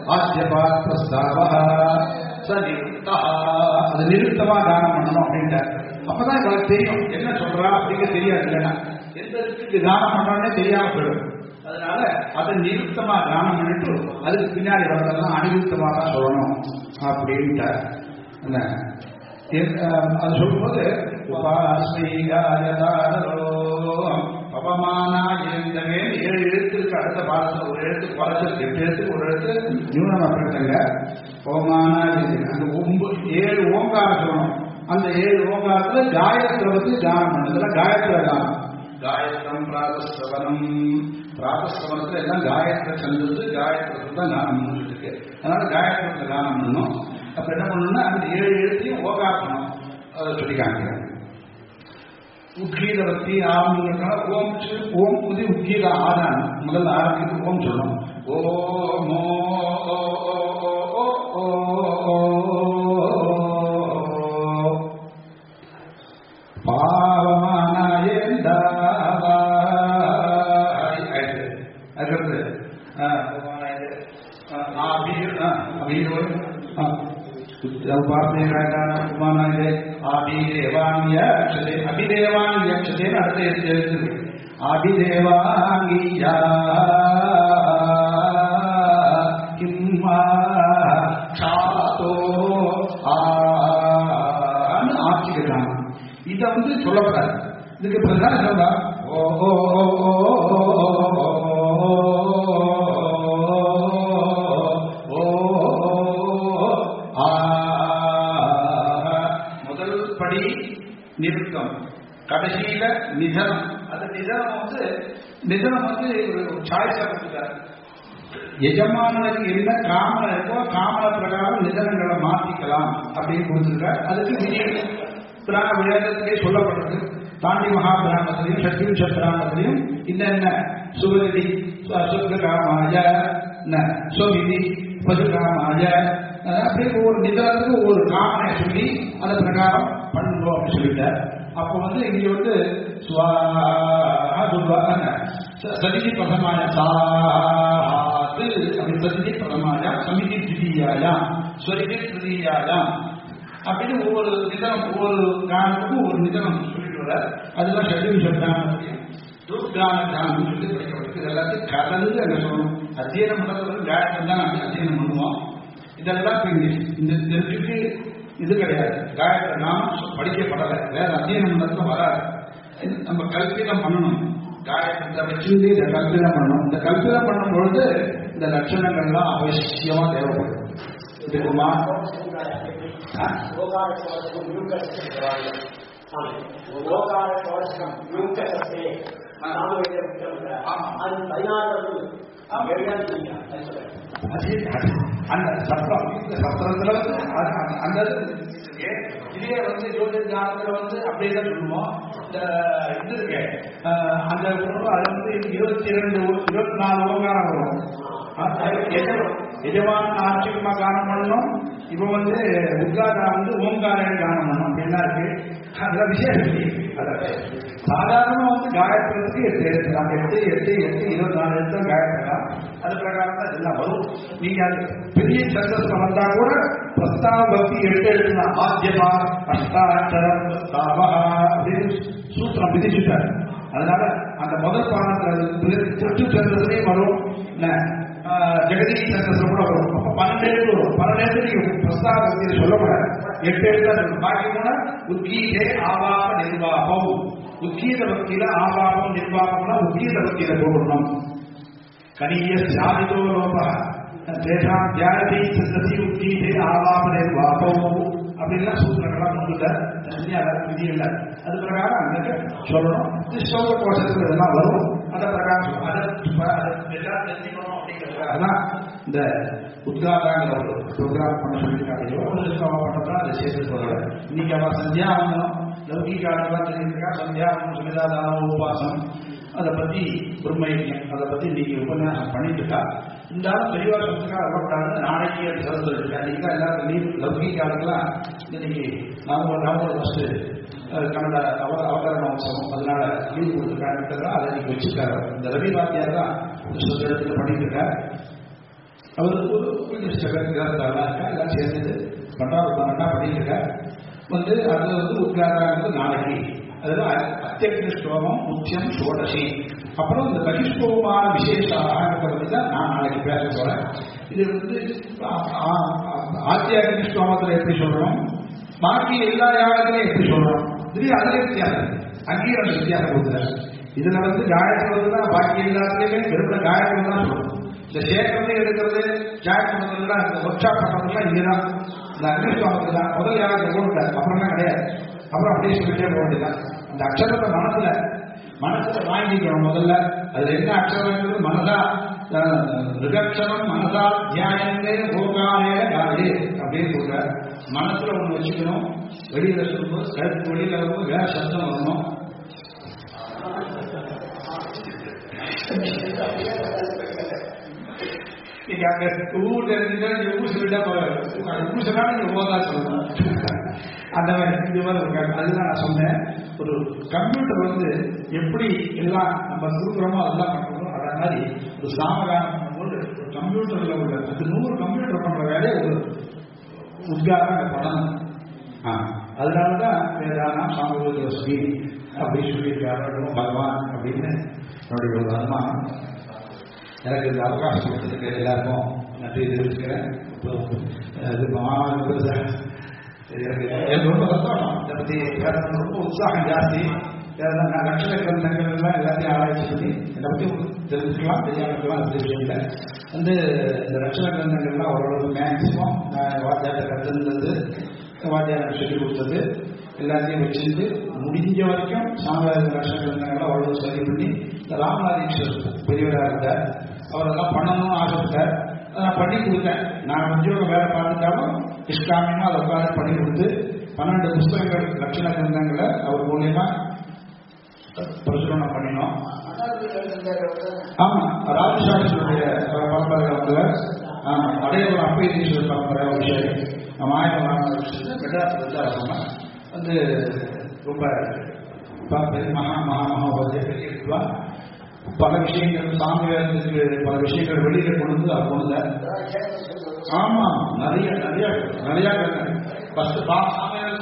அது நிருத்தமா தானம் பண்ணணும் அப்படின்ட்டு. அப்பதான் இவங்களுக்கு தெரியும் என்ன சொல்றா அப்படிங்க தெரியாது. இல்லைன்னா எந்த இதுக்கு தானம் பண்றானே தெரியாம போயிடும். அதனால அதை நிருத்தமா தானம் பண்ணிட்டு அதுக்கு பின்னாடி வரதெல்லாம் அனிருத்தமா தான் சொல்லணும் அப்படின்ட்டு. அது சொல்லும்போது பவமானா இருந்தவே 7 எழுத்துக்கு அடுத்த பாடத்தில் ஒரு எழுத்து குறைச்சிருக்கு, 8 எழுத்துக்கு ஒரு எழுத்து நியூனமா பண்ணிட்டாங்க. பவமானா அந்த 7 ஓங்காரம் சொல்லணும். அந்த 7 ஓங்காரத்துல காயத்ரி பத்தி கானம் பண்ணதுல காயத்ரி கானம். காயத்ரம் பிராதஸ்தவனம், பிராதஸ்தவனத்துல எல்லாம் காயத்ரி சந்தது, காயத்ரி தான் கானம் பண்ணிட்டு இருக்கு. அதனால காயத்ரத்துல கானம் பண்ணணும். அப்ப என்ன பண்ணணும்னா அந்த 7 எழுத்தையும் ஓகாக்கணும். அதை சொல்லி காமிக்கிறாங்க. உத்கீத பத்தி ஆரம்பிக்கிறதுனால ஓம் புதி உத்கீத ஆதாரம் முதல்ல ஆரம்பிக்கிறது ஓம் சொல்லணும். ஓமோ அடுத்தது அபிதேவாங்கியக்ஷதேன்னு அடுத்த எழுத்து. அபிதேவாங்கியா கிம்மா சாதோ ஆட்சிக்கிறாங்க. இதை சொல்லப்படாது. இதுக்கு பிரதான சொல்றா ஓ நிறுத்தம், கடைசியில நிதனம். அந்த நிதனம் ஒரு சாய்ஸா கொடுத்துட்டார். எஜமானனுக்கு என்ன காமனை இருக்கோ காமன பிரகாரம் நிதனங்களை மாற்றிக்கலாம் அப்படின்னு கொடுத்துருக்கார். அதுக்கு விஜயம் பிராண வேதத்திலே சொல்லப்படுறது. தாண்டி மகாபிராமத்திலையும் சத்யுஷ பிராமத்திலையும் இந்த சுகதி சுகாமாய சுவிதி பசுகாமாய அப்படியே ஒவ்வொரு நிதனத்துக்கு ஒவ்வொரு காமனை சொல்லி அதன் பிரகாரம் பண்ணுவோம் அப்படின்னு சொல்லிட்டார். அப்போ இங்க சதிதி பிரதமாய சாத்து அப்படி சதிதி பிரதமாயா சமிதி திதியாயாம் ஸ்வரிதி திருதியாயாம் அப்படின்னு ஒவ்வொரு நிதனம் ஒவ்வொரு காரணத்துக்கும் ஒவ்வொரு நிதனம் சொல்லிட்டு வர. அதுதான் ஷட்யூல் சப்தானத்தையும் துர்கான காரணம் சொல்லி படிக்கப்படுது. எல்லாத்தையும் கலந்து அங்கே சொல்லணும். அத்தியனம் பண்ணுறது காயத்ரி தான் நாங்கள் அத்தியனம் பண்ணுவோம். இதெல்லாம் இந்த தெருக்குக்கு இது கிடையாது. காயத்ரி நாமம் படிக்கப்படலை, வேற அத்தியனம் பண்ணதுல வராது. நம்ம கல்பிதம் பண்ணணும். காயத்ரி வச்சு இதை கல்பிதம் பண்ணணும். இந்த கல்பிதம் பண்ணும் பொழுது இந்த லட்சணங்கள்லாம் அவசியமா தேவைப்படும். இதுக்கு அந்த சத்திரம் இந்த சத்திரத்துல அந்த இதே ஜோதிர்காலத்துல அப்படியேதான் சொல்லுவோம். இந்த இது இருக்கு அந்த அது 24 ஓங்காரம் வரும். எஜமான ஆட்சியமா காரணம் பண்ணணும். இப்ப உத்காரா ஓங்காரம் காரணம் பண்ணணும் அப்படின்னா இருக்கு. அதெல்லாம் விசேஷம். சாதாரணமா காயத்ரத்துக்கு 8 எழுத்து, 8 24 எழுத்து காயத்ரலாம். அது பிரகாரம் தான் எல்லாம் வரும். நீங்க அது பெரிய சந்தஸ்ல வந்தா கூட பிரஸ்தாவ பக்தி 8 எழுத்துனா ஆத்யமா அஷ்டாட்சரம் பிரஸ்தாவா அப்படின்னு சூத்திரம் விதிச்சுட்டாரு. அதனால அந்த முதல் பாடத்துல திருட்டு சந்தஸ்லையும் வரும், ஜெகதி சந்தஸ்ல கூட வரும். அப்ப 12 எழுத்து வரும். 12 எழுத்து நீங்க பிரஸ்தாவ பக்தியில சொல்லப்படாது. 8 எழுத்து பாக்கி கூட உத்கீதே ஆவாப நிர்வாகம். உத்கீத பக்தியில ஆவாபம் நிர்வாகம்னா உத்கீத பக்தியில போடணும். கனிய சாதிதோ லோப தேசாம் தியாயதி சந்ததி உத்கீதே ஆவாப நிர்வாகம் அப்படின்லாம் சூத்திரங்கள்லாம் முன்னுல விதி இல்லை. அது பிரகாரம் அங்க சொல்லணும். ஸ்லோக கோஷத்துல இதெல்லாம் வரும். அதை பிரகாரம் எல்லாம் தெரிஞ்சுக்கணும் அப்படிங்கிறதுக்காக இந்த உத்காதாங்கிற ஒரு ப்ரோக்ராம் பண்ண சொல்லியிருக்காங்க. பண்றதா அதை சேர்த்து சொல்றேன். இன்னைக்கு அவன் சந்தியாவனம் லௌகிகாரெல்லாம் தெரிஞ்சிருக்கா. சந்தியாவனம் சுமிதாதானம் உபாசம் அதை பத்தி பிரம்மயஜம் அதை பத்தி இன்னைக்கு உபன்யாசம் பண்ணிட்டு இருக்கா. இருந்தாலும் பெரியவா சொல்றதுக்காக வரப்படாது. நாளைக்கு அது சிறந்து இருக்கா. இன்னைக்கு எல்லாரும் லீவ் லௌகிகாரெல்லாம் இன்னைக்கு நவம்பர் ஃபர்ஸ்ட் கன்னட அவதரண உற்சவம், அதனால லீவ் கொடுத்துருக்காங்க. அதை இன்னைக்கு வச்சிருக்காரு. இந்த ரவி வாத்தியார் தான் இடத்துல பண்ணிட்டு இருக்காரு. அவர் ஒரு எல்லாம் சேர்ந்து பண்டாபுரம் பண்ணிட்டு இருக்காரு. அது உத்காராங்கிறது நாளைக்கு. அதுல அத்தியக்ஷ ஸ்லோகம் முக்கியம் சோடசி. அப்புறம் இந்த பகிஷ்போகமான விசேஷத்தை பற்றி தான் நான் நாளைக்கு பேச போறேன். இது ஆத்தியாகினி ஸ்லோகத்தில் எப்படி சொல்லணும், பாக்கி எல்லா யாகத்திலையும் எப்படி சொல்றோம் திடீர் அதுல வித்தியாசம் அங்கேயும் ரெண்டு வித்தியாசம் கொடுக்குறாரு. இதுல காயத்ரி பாக்கி எல்லாத்துலயுமே வெறும் காயத்ரி தான் சொல்றோம். இந்த சேகரத்தை எடுக்கிறது ஜாயின் பண்றதுலாம் இந்த ஒர்க் ஷாப் பண்றதுலாம் இங்கதான் இந்த அக்னிஷ்டாமத்துக்கு தான் முதல் யாகத்தை போட்டுட்டாரு. அப்புறம்லாம் கிடையாது. அப்புறம் அப்படியே சொல்லிட்டே போக வேண்டியதான். இந்த அக்ஷரத்தை மனசுல வாங்கிக்கணும் முதல்ல. அதுல என்ன அக்ஷரம் மனதா ரிகக்ஷரம் மனதா தியானந்தே போகாலே காலே அப்படின்னு சொல்ற. மனசுல ஒண்ணு வச்சுக்கணும். வெளியில சொல்லும்போது கருத்து வெளியில வரும்போது வேற சத்தம் வரணும். நீங்க அங்க ஊர்ல இருந்தீங்க ஊர் சொல்லிட்டா ஊர் சொன்னா நீங்க ஓதா சொல்லணும். அந்த மாதிரி இந்த மாதிரி இருக்காங்க. அதுதான் நான் சொன்னேன். ஒரு கம்ப்யூட்டர் எப்படி எல்லாம் நம்ம கொடுக்குறோமோ அதெல்லாம் பண்ணுறோம். அதே மாதிரி ஒரு சாமகானம் பண்ணும்போது ஒரு கம்ப்யூட்டர்ல உள்ள 100 கம்ப்யூட்டர் பண்ற வேலையை ஒரு உத்காரம் பண்ணணும். அதனாலதான் வேதானா சாமி அப்படின்னு சொல்லியிருக்காரு பகவான் அப்படின்னு என்னுடைய ஒரு அனுமானம். எனக்கு இந்த அவகாசம் கொடுத்ததுக்கு எல்லாருக்கும் நன்றி தெரிவிச்சுக்கிறேன். எனக்கு ரொம்ப சந்தோஷம். இதை பற்றி ரொம்ப உற்சாகம் ஜாஸ்தி. நான் லட்சண கிரந்தங்கள் எல்லாம் எல்லாத்தையும் ஆராய்ச்சி பண்ணி என்னை பற்றி தெரிஞ்சுக்கலாம் தெரியாமலாம் அது விஷயங்கள இந்த லட்சண கிரந்தங்கள்லாம் ஓரளவு மேக்சிமம் நான் வாத்தியாட்ட கற்றுந்தது வாத்தியாரம் சொல்லிக் கொடுத்தது எல்லாத்தையும் வச்சுட்டு முடிஞ்ச வரைக்கும் சாமியார் லட்சண கிரந்தங்கள்லாம் ஓரளவு சரி பண்ணி இந்த ராமநாதீஸ்வரர் பெரியவராக இருந்தார். அவரெல்லாம் பண்ணணும்னு ஆசைப்பட்டார். நான் பண்ணி கொடுத்தேன். நான் உத்தியோகம் வேலை பார்த்துட்டாலும் இஷ்டாமியமாக அதை உட்காந்து பண்ணி கொடுத்து 12 புஸ்தகங்கள் லட்சண கிரந்தங்களை அவர் மூலியமா பிரசுரணம் பண்ணினோம். ஆமா ராஜசாஸ்திரிய பரம்பரை வந்து அடையவர் அப்பைதீஸ்வரர் பரம்பரை ஒரு விஷயம் ஆயிரம் மெட்ராஸ் விசாரமா வந்து ரொம்ப மகாபத்தியா பல விஷயங்கள் சாமியாரத்துக்கு பல விஷயங்கள் வெளியில கொண்டு அது கொண்டு. ஆமா நிறைய நிறைய நிறைய சாமியார்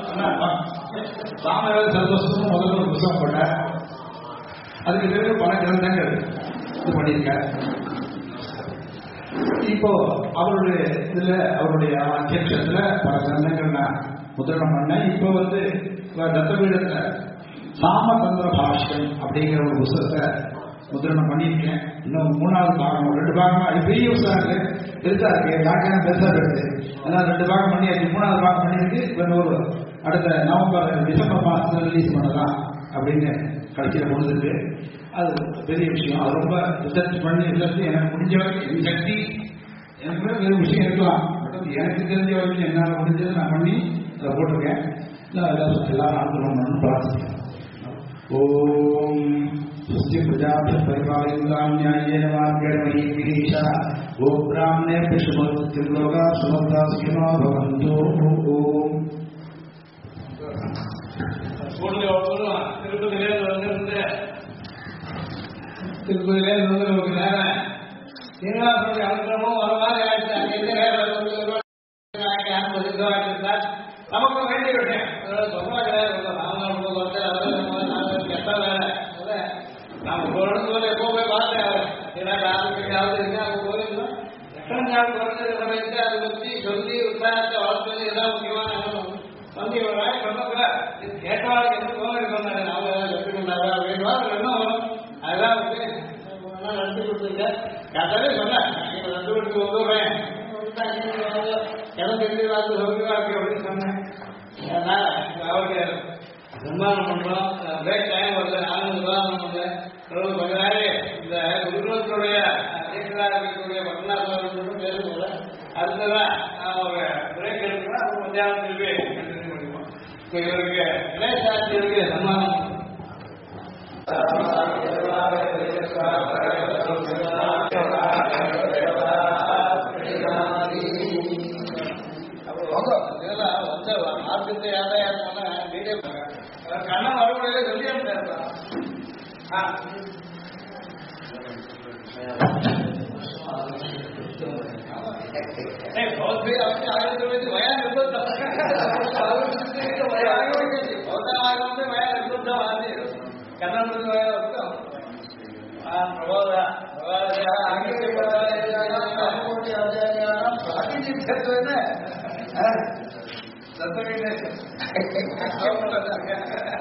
சர்வஸ்வம் முதல்ல ஒரு புத்தகம் பண்ண. அதுக்கு பிறகு பல கிரந்தங்கள் இது பண்ணியிருக்க. இப்போ அவருடைய இதுல அவருடைய அத்தியட்சத்துல பல கிரந்தங்கள் நான் முத்திரணம் பண்ணேன். இப்போ தத்தபீடத்துல சாமதந்திர பாஷ்யம் அப்படிங்கிற ஒரு புத்தகத்தை முத்திரணம் பண்ணியிருக்கேன். இன்னும் 3வது பாகம் 2 பாகமா அது பெரிய புத்தகம் பெருசா இருக்கு. டாக்டர் பெருசா இருக்கு. அதனால 2 பாகம் பண்ணியாச்சு. 3வது பாகம் பண்ணியிருக்கு. ஒரு அடுத்த நவம்பர் டிசம்பர் மாசத்துல ரிலீஸ் பண்ணலாம் அப்படின்னு கடைசியில் முடிஞ்சிருக்கு. அது பெரிய விஷயம். அது ரொம்ப ரிசர்ச் பண்ணி எனக்கு முடிஞ்ச வரைக்கும் என் சக்தி எனக்கு வேறு விஷயம் இருக்கலாம். எனக்கு தெரிஞ்ச வரைக்கும் என்னால் முடிஞ்சதை நான் பண்ணி அதை போட்டிருக்கேன். எல்லாரும் அனுகூலம் பிரார்த்திக்கிறேன். ஓம் சுஸ்தி பிரஜாபிய பரிபாலயந்தாம் ஞாயேன மார்கேண மஹீஷா ஓ பிராமணேபிய சுமத்தியம் லோகா சுமத்தா சுகினோ பவந்து. ஓம்
திருப்பதியிலே நமக்கு நேரம் சீனிவாசனுடைய அனுகிரகமும் வர மாதிரி ஆயிடுச்சு. அங்கிருந்து நேரம் நமக்கு வேண்டிய விஷயம் சொன்னா கிடையாது. கெட்ட வேலை நாம ஒரு இடத்துல எப்போ போய் பார்த்தேன். ஆரம்பிக்கிறது இருக்கு அங்கே போயிருந்தோம். எத்தனை நாள் குறைஞ்ச சமயத்தை அதை பற்றி சொல்லி உற்சாகத்தை வளர்த்தது எல்லாம் முக்கியமான வந்து ஒரு நாள் சொன்னதுல கேட்டவாளுக்கு எந்த கோவம் இருக்கோம். நாம எப்படி பண்ணாரா அப்படின்னா என்ன வரும் அதெல்லாம் நடத்தி கொடுத்துருக்கேன். கரெக்டாவே சொன்னேன். நடத்தி கொடுத்து வந்துடுறேன் இடம் தெரிஞ்சு பார்த்து சௌகரியமா இருக்கு அப்படின்னு சொன்னேன். அதனால அவருக்கு சன்மானம் பண்றோம். பிரேக் டைம் வருது. நானும் விவாதம் பண்றேன். கொஞ்ச நாள் இந்த குருகுலத்தினுடைய அಧ್ಯட்சராக இருக்கக்கூடிய பத்மநாபம் பேரு போல அடுத்ததான் நான் ஒரு பிரேக் எடுத்துனா மத்தியானம் திரும்பி கண்டினியூ பண்ணிப்போம். இப்போ இவருக்கு இளையசாட்சியருக்கு சன்மானம் வந்து ஆர்த்தித்தை ஆதாயம் வீடியோ கண்ணன் வரக்கூடிய சொல்லி வயா நிர்பந்தம் கண்ணன் பிரபோத தத்துவ சாப்பிட்டாங்க